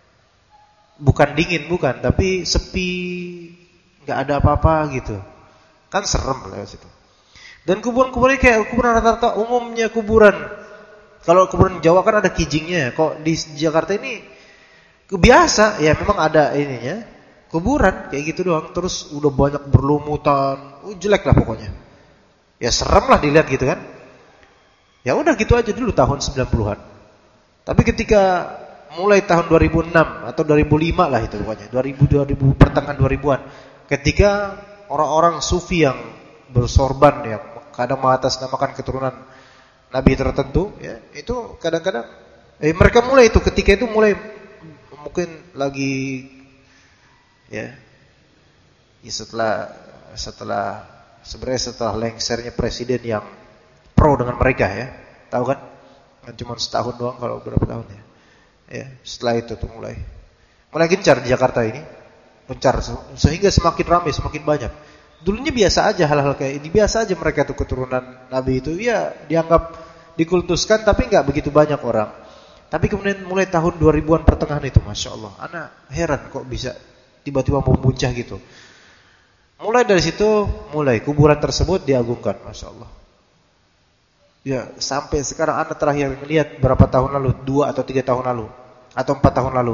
Bukan dingin, bukan, tapi sepi, enggak ada apa-apa gitu. Kan serem lah situ. Dan kuburan-kuburan kayak kuburan rata-rata umumnya kuburan. Kalau kuburan Jawa kan ada kijingnya, kok di Jakarta ini biasa, ya memang ada ininya. Kuburan kayak gitu doang, terus udah banyak berlumutan, jelek lah pokoknya. Ya serem lah dilihat gitu kan. Ya udah gitu aja dulu tahun 90-an. Tapi ketika mulai tahun 2006 atau 2005 lah itu pokoknya, 2000 pertengahan 2000-an, ketika orang-orang sufi yang bersorban yang kadang mengatasnamakan keturunan nabi tertentu ya, itu kadang-kadang mereka mulai itu ketika itu mulai mungkin lagi ya setelah setelah lengsernya presiden yang pro dengan mereka ya. Tahu kan? Kan cuma setahun doang kalau berapa tahun ya. Ya, setelah itu tuh mulai gencar di Jakarta ini. Gencar sehingga semakin ramai, semakin banyak. Dulunya biasa aja hal-hal kayak ini, biasa aja mereka tuh keturunan Nabi itu ya dianggap dikultuskan tapi enggak begitu banyak orang. Tapi kemudian mulai tahun 2000-an pertengahan itu, Masya Allah, anak heran kok bisa tiba-tiba memuncah gitu. Mulai dari situ, kuburan tersebut diagungkan, Masya Allah. Ya, sampai sekarang anak terakhir melihat berapa tahun lalu, 2 atau 3 tahun lalu, atau 4 tahun lalu.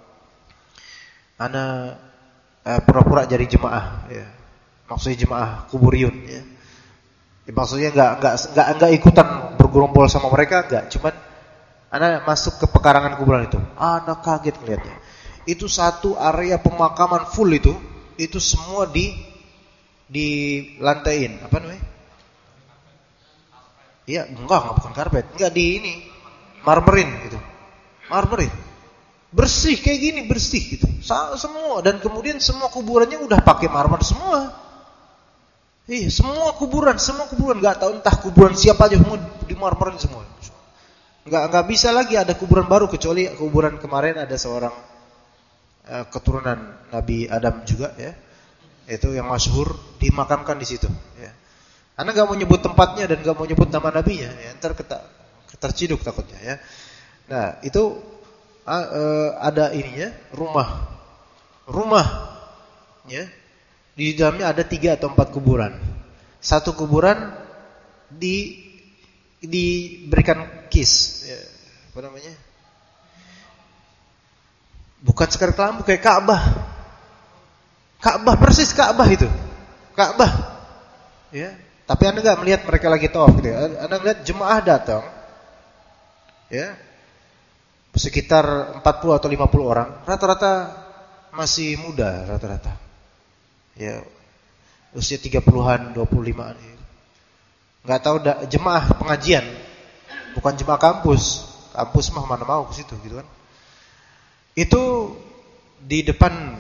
Anak pura-pura jadi jemaah, ya. Maksudnya jemaah kuburiyun, ya. Ya maksudnya enggak ikutan bergerombol sama mereka, enggak, cuman anak masuk ke pekarangan kuburan itu. Anak kaget melihatnya. Itu satu area pemakaman full itu semua dilantaiin, apa namanya? Iya, enggak bukan karpet, enggak di ini, marmerin gitu. Marmerin. Bersih kayak gini, bersih gitu. Semua, dan kemudian semua kuburannya udah pakai marmer semua. Iya, semua kuburan enggak tahu entah kuburan siapa aja semua dimarmerin semua. Enggak bisa lagi ada kuburan baru kecuali kuburan kemarin ada seorang keturunan Nabi Adam juga ya. Itu yang masyhur dimakamkan di situ ya. Anda enggak mau nyebut tempatnya dan enggak mau nyebut nama nabinya ya, entar terciduk takutnya ya. Nah, itu ada ininya, rumah ya. Di dalamnya ada 3 atau 4 kuburan. Satu kuburan diberikan kis ya, apa namanya? Bukan sekar kelambu, kayak Ka'bah. Ka'bah persis Ka'bah itu. Ka'bah. Ya, tapi Anda enggak melihat mereka lagi tawaf gitu ya. Anda melihat jemaah datang. Ya. Sekitar 40 atau 50 orang, rata-rata masih muda rata-rata. Ya. Usia 30-an, 25-an. Enggak tahu jemaah pengajian. Bukan jemaah kampus. Kampus mah mana mau ke situ gitu kan. Itu di depan.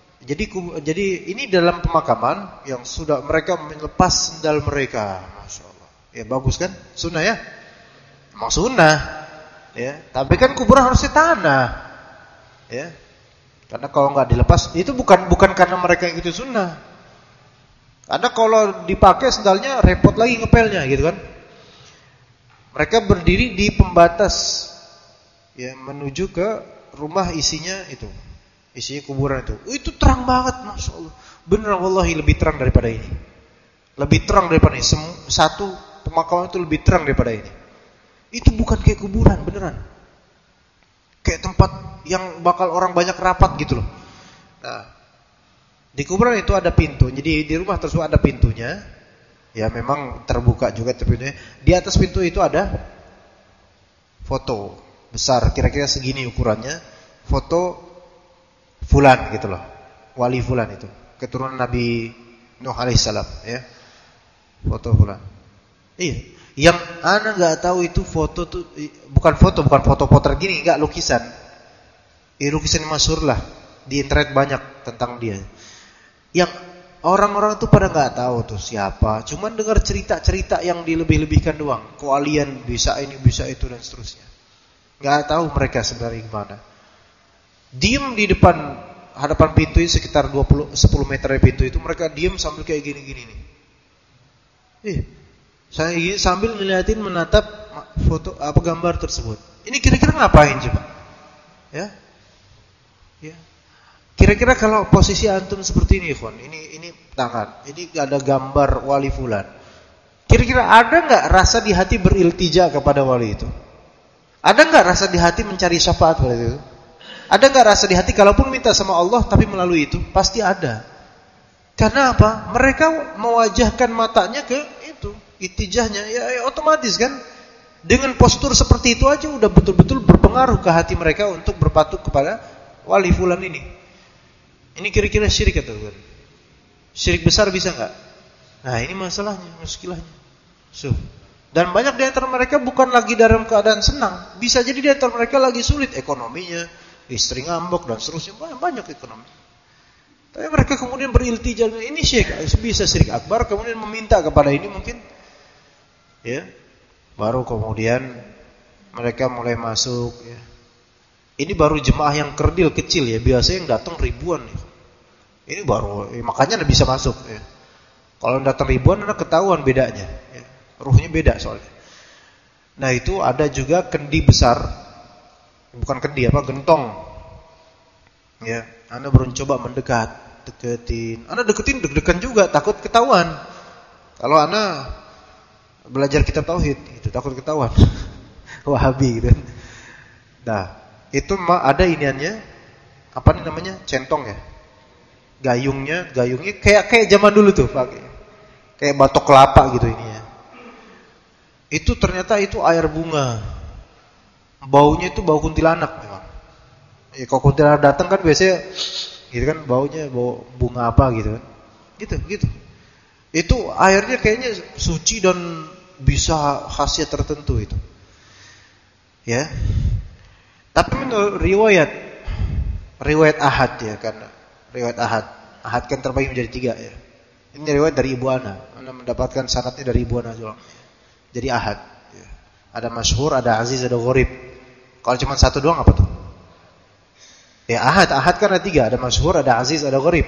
Jadi ini dalam pemakaman yang sudah mereka melepas sendal mereka. Masya Allah. Ya bagus kan? Sunnah ya? Emang sunnah. Ya. Tapi kan kuburan harusnya tanah. Ya. Karena kalau nggak dilepas, itu bukan karena mereka yang itu sunnah. Karena kalau dipakai sendalnya repot lagi ngepelnya gitu kan. Mereka berdiri di pembatas ya menuju ke rumah isinya kuburan itu. Itu terang banget, Masya Allah. Benar wallahi lebih terang daripada ini. Lebih terang daripada ini. Satu pemakaman itu lebih terang daripada ini. Itu bukan kayak kuburan, beneran. Kayak tempat yang bakal orang banyak rapat gitu loh. Nah, di kuburan itu ada pintu. Jadi di rumah tersebut ada pintunya. Ya memang terbuka juga pintunya. Di atas pintu itu ada foto besar, kira-kira segini ukurannya. Foto fulan gitu loh. Wali fulan itu. Keturunan Nabi Nuh alaihissalam ya. Foto fulan. Iya. Yang ana enggak tahu itu foto tuh bukan foto potret gini, enggak lukisan. Lukisan masyhur lah. Di internet banyak tentang dia. Yang orang-orang tuh pada enggak tahu tuh siapa. Cuman dengar cerita-cerita yang dilebih-lebihkan doang. Kealian bisa ini, bisa itu dan seterusnya. Enggak tahu mereka sebenarnya gimana. Diam di hadapan pintu itu sekitar 10 meter dari pintu itu, mereka diam sambil kayak gini-gini nih. Saya sambil menatap foto gambar tersebut. Ini kira-kira ngapain coba? Ya. Ya. Kira-kira kalau posisi antum seperti ini, ikhwan, ini tangan, ini ada gambar wali fulan. Kira-kira ada enggak rasa di hati beriltija kepada wali itu? Ada enggak rasa di hati mencari syafaat pada itu? Ada enggak rasa di hati kalaupun minta sama Allah tapi melalui itu? Pasti ada. Karena apa? Mereka mewajahkan matanya ke itu, itijahnya ya otomatis kan. Dengan postur seperti itu aja udah betul-betul berpengaruh ke hati mereka untuk berpatuk kepada wali fulan ini. Ini kira-kira syirik atau bukan? Syirik besar bisa enggak? Nah, ini masalahnya, muskilahnya. Dan banyak di antara mereka bukan lagi dalam keadaan senang. Bisa jadi di antara mereka lagi sulit ekonominya, istri ngambek dan seterusnya, banyak ekonomi. Tapi mereka kemudian beriltijal, ini syirk, bisa syirik akbar, kemudian meminta kepada ini mungkin, ya, baru kemudian mereka mulai masuk. Ya. Ini baru jemaah yang kerdil kecil ya, biasanya yang datang ribuan. Ya. Ini baru, makanya Anda bisa masuk. Ya. Kalau datang ribuan, Anda ketahuan bedanya. Ya. Ruhnya beda soalnya. Nah itu ada juga kendi besar, bukan kendi gentong. Ya, Anda baru coba mendekat, deketin. Anda deketin deg-degan juga, takut ketahuan. Kalau Anda belajar kitab tauhid, itu takut ketahuan. Wahabi gitu. Nah, itu ada iniannya, apa nih namanya? Centong ya. Gayungnya kayak zaman dulu tuh, pakai. Kayak batok kelapa gitu ininya. Itu ternyata itu air bunga. Baunya itu bau kuntilanak memang. Ya, kalau kuntilanak datang kan biasanya gitu kan, baunya bau bunga apa gitu kan. Gitu. Itu airnya kayaknya suci dan bisa khasiat tertentu itu. Ya. Tapi menurut riwayat ahad ya, karena riwayat ahad kan terbagi menjadi 3 ya. Ini riwayat dari Ibu Ana. Anda mendapatkan sanadnya dari Ibu Ana juga. Jadi ahad ya. Ada masyhur, ada aziz, ada gharib. Kalau cuma satu doang apa tuh? Ya ahad kan ada 3, ada masyhur, ada aziz, ada gharib.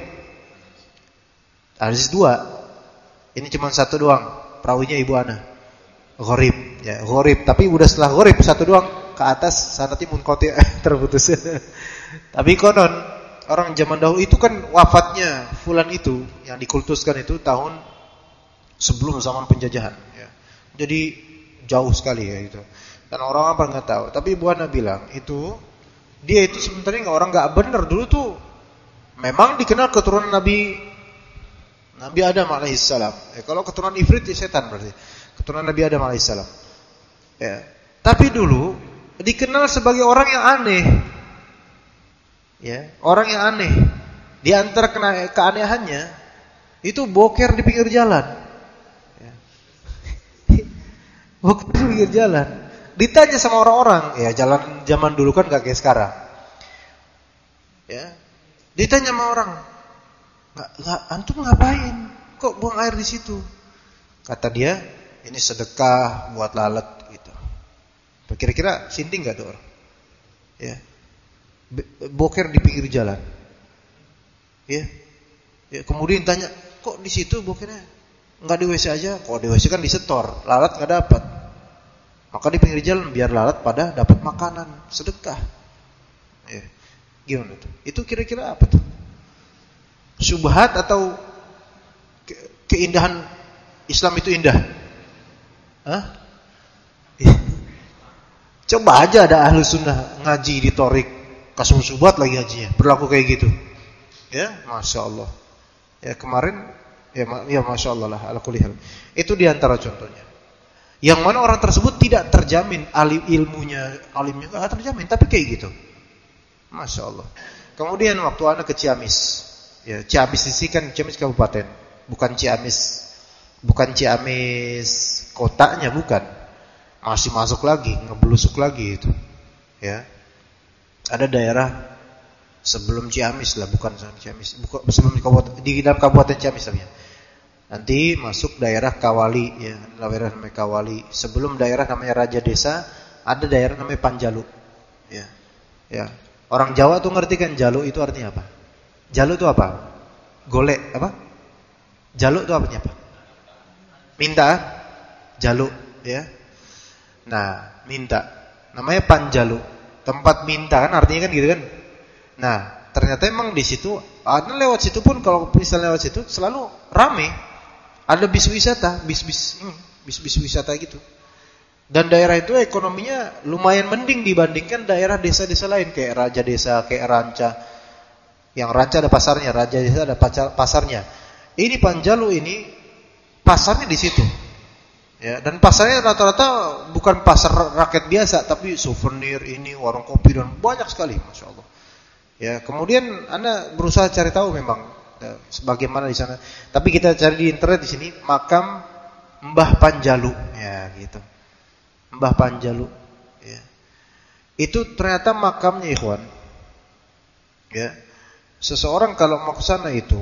Aziz 2. Ini cuma satu doang, perawinya Ibu Ana. Gharib, ya gharib. Tapi udah setelah gharib satu doang ke atas sanadnya munqati terputus. Tapi konon orang zaman dahulu itu kan wafatnya fulan itu yang dikultuskan itu tahun sebelum zaman penjajahan. Ya. Jadi jauh sekali ya itu. Dan orang apa nggak tahu. Tapi Ibu Ana bilang itu. Dia itu sebenarnya orang nggak benar dulu tuh. Memang dikenal keturunan Nabi Adam alaihissalam. Kalau keturunan Ifrit ya setan berarti. Keturunan Nabi Adam alaihissalam. Ya. Tapi dulu dikenal sebagai orang yang aneh. Ya, orang yang aneh. Di antara keanehannya itu boker di pinggir jalan. Ya. Boker di pinggir jalan. Ditanya sama orang-orang, ya jalan zaman dulu kan gak kayak sekarang. Ya. Ditanya sama orang, "Enggak, antum ngapain? Kok buang air di situ?" Kata dia, "Ini sedekah buat lalat gitu." Kira-kira sinting enggak tuh orang? Ya. Boker di pinggir jalan. Ya. Ya, kemudian tanya, "Kok di situ bokernya? Enggak di WC aja?" Kok di WC kan disetor, lalat enggak dapat. Maka di pinggir jalan biar lalat pada dapat makanan, sedekah. Ya. Gimana tuh? Itu kira-kira apa tuh? Syubhat atau keindahan Islam itu indah? Hah? Coba aja ada ahlu sunnah ngaji di Torik, kasum syubhat lagi ngajinya, berlaku kayak gitu. Ya, masya Allah. Ya kemarin, ya masya Allah lah. Ala kulli hal. Itu diantara contohnya. Yang mana orang tersebut tidak terjamin alimnya nggak terjamin, tapi kayak gitu. Masya Allah. Kemudian waktu anak ke Ciamis, ya Ciamis ini kan Ciamis kabupaten, bukan Ciamis kotanya, bukan. Masih masuk lagi, ngebelusuk lagi itu. Ya, ada daerah sebelum Ciamis lah, bukan Ciamis, sebelum di dalam kabupaten Ciamis namanya. Nanti masuk daerah Kawali, ya, daerah namanya Kawali. Sebelum daerah namanya Raja Desa, ada daerah namanya Panjalu. Ya, ya. Orang Jawa tuh ngerti kan jalu itu artinya apa? Jalu itu apa? Golek apa? Jalu itu artinya apa? Minta, jalu, ya. Nah, minta. Namanya Panjalu. Tempat minta kan artinya kan gitu kan. Nah, ternyata emang di situ, ada lewat situ pun kalau misalnya lewat situ selalu rame. Ada bis wisata, bis wisata gitu. Dan daerah itu ekonominya lumayan mending dibandingkan daerah desa-desa lain kayak Raja Desa, kayak Ranca. Yang Ranca ada pasarnya, Raja Desa ada pasarnya. Ini Panjalu ini pasarnya di situ. Ya, dan pasarnya rata-rata bukan pasar rakyat biasa, tapi souvenir ini, warung kopi dan banyak sekali, masya Allah. Ya, kemudian Anda berusaha cari tahu memang sebagaimana di sana. Tapi kita cari di internet di sini makam Mbah Panjalu, ya gitu. Mbah Panjalu, ya. Itu ternyata makamnya ikhwan. Ya. Seseorang kalau mau ke sana itu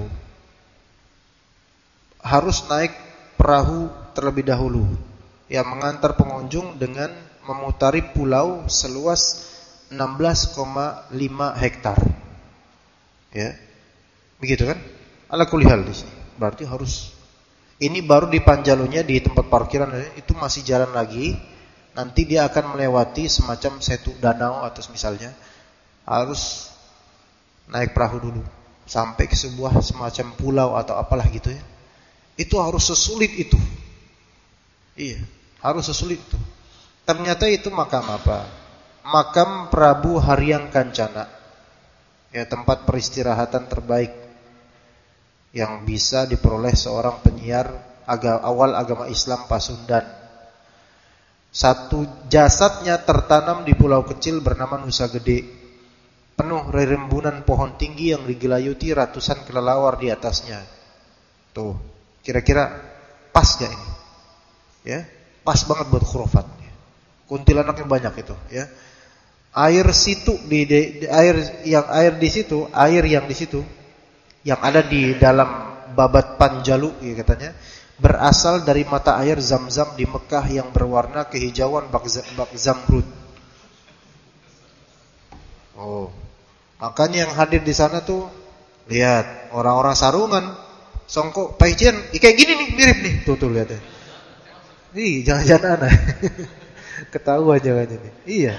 harus naik perahu terlebih dahulu yang mengantar pengunjung dengan memutari pulau seluas 16,5 hektar. Ya. Begitu kan? Ala kulli hal di sini. Berarti harus ini baru di Panjalunya di tempat parkiran itu masih jalan lagi. Nanti dia akan melewati semacam setu danau atau misalnya harus naik perahu dulu sampai ke sebuah semacam pulau atau apalah gitu ya. Itu harus sesulit itu. Iya, harus sesulit itu. Ternyata itu makam apa? Makam Prabu Haryang Kancana. Ya, tempat peristirahatan terbaik yang bisa diperoleh seorang penyiar awal agama Islam Pasundan. Satu jasadnya tertanam di pulau kecil bernama Nusa Gede, penuh rirembunan pohon tinggi yang digelayuti ratusan kelelawar di atasnya. Tuh, kira-kira pas gak ini? Ya, pas banget buat khurafat. Kuntilanaknya banyak itu, ya. Air situ air yang di situ yang ada di dalam babat Panjalu ya katanya berasal dari mata air Zam-Zam di Mekah yang berwarna kehijauan bak zamrud. Oh. Makanya yang hadir di sana tuh lihat orang-orang sarungan, songkok, paician, kayak gini nih, mirip nih. Tuh lihat ya. Ih, jangan-jangan aneh. Ketahuan jangan ini. Iya.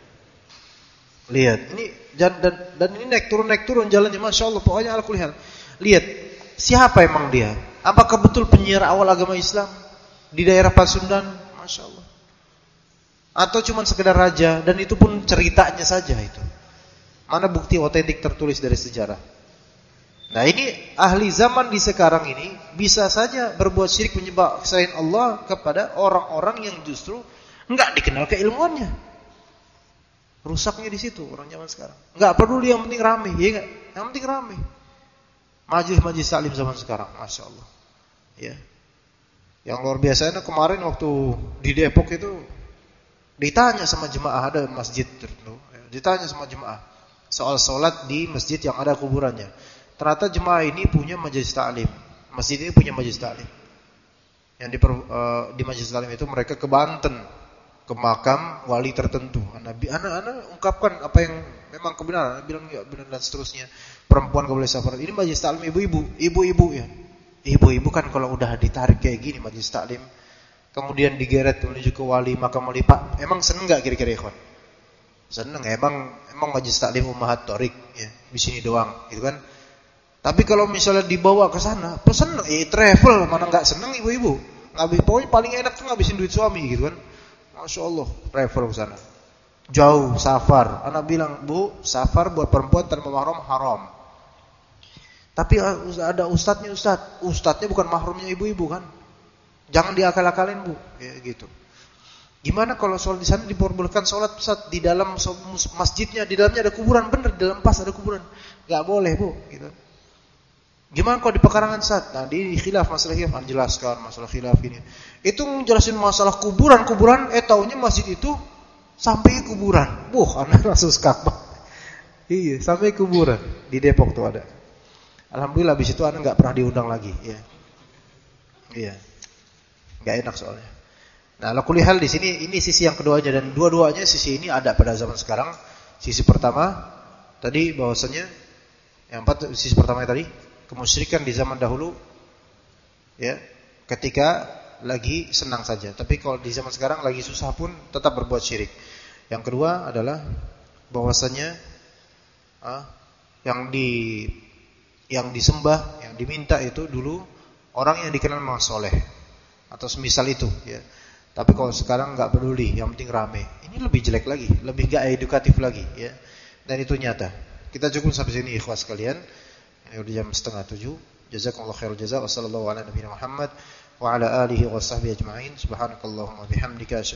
Lihat, ini dan ini naik turun jalannya, masya Allah. Pokoknya ala kulli hal. Lihat, siapa emang dia? Apakah betul penyiar awal agama Islam di daerah Pasundan? Masya Allah. Atau cuma sekedar raja dan itu pun ceritanya saja itu. Mana bukti otentik tertulis dari sejarah? Nah ini ahli zaman di sekarang ini bisa saja berbuat syirik menyembah selain Allah kepada orang-orang yang justru enggak dikenal keilmuannya. Rusaknya di situ orang zaman sekarang. Enggak peduli, yang penting rame, ya enggak? Yang penting rame. Majelis taklim zaman sekarang, masya Allah. Ya. Yang luar biasanya kemarin waktu di Depok itu ditanya sama jemaah, ada masjid tertentu, ditanya sama jemaah soal sholat di masjid yang ada kuburannya. Ternyata jemaah ini punya majelis taklim. Masjid ini punya majelis taklim. Yang di majelis taklim itu mereka ke Banten, ke makam wali tertentu. Anak ungkapkan apa yang memang kebenaran, bilang ya benar dan seterusnya. Perempuan enggak boleh safar. Ini majelis taklim ibu-ibu ya. Ibu-ibu kan kalau udah ditarik kayak gini majelis taklim, kemudian digeret menuju ke wali, makam wali, Pak, emang seneng enggak kira-kira ikhwan? Seneng, emang majelis taklim ummahat thorik ya, di sini doang gitu kan. Tapi kalau misalnya dibawa ke sana, seneng, travel, mana enggak seneng ibu-ibu. Pokoknya paling enak tuh ngabisin duit suami gitu kan. Masya Allah, travel ke sana. Jauh, safar. Anak bilang, Bu, safar buat perempuan tanpa mahram haram. Tapi ada ustadznya, ustadznya bukan mahramnya ibu-ibu kan. Jangan diakal-akalin, Bu, ya gitu. Gimana kalau sholat di sana diperbolehkan sholat di dalam masjidnya, di dalamnya ada kuburan, bener di dalam pas ada kuburan. Enggak boleh, Bu, gitu. Gimana kalau di pekarangan Ustaz? Nah, di khilaf masalah khilaf, jelaskan masalah khilaf ini. Itu menjelasin masalah kuburan, taunya masjid itu sampai kuburan. Anak langsung skak. Iya, sampai kuburan. Di Depok tuh ada. Alhamdulillah habis itu anak enggak pernah diundang lagi, ya. Iya. Enggak enak soalnya. Nah, lakuli hal di sini ini sisi yang keduanya, dan dua-duanya sisi ini ada pada zaman sekarang. Sisi pertama tadi bahwasanya sisi pertama tadi kemusyrikan di zaman dahulu ya, ketika lagi senang saja. Tapi kalau di zaman sekarang lagi susah pun tetap berbuat syirik. Yang kedua adalah bahwasanya yang disembah, yang diminta itu dulu orang yang dikenal memang soleh atau semisal itu ya. Tapi kalau sekarang enggak peduli, yang penting rame. Ini lebih jelek lagi, lebih enggak edukatif lagi ya. Dan itu nyata. Kita cukup sampai sini ikhwas sekalian. Ini udah jam 6:30. Jazakumullahu khairal jazaa. Wassallallahu ala nabiyina Muhammad wa ala alihi wa sahbihi ajma'in. Subhanakallahumma bihamdika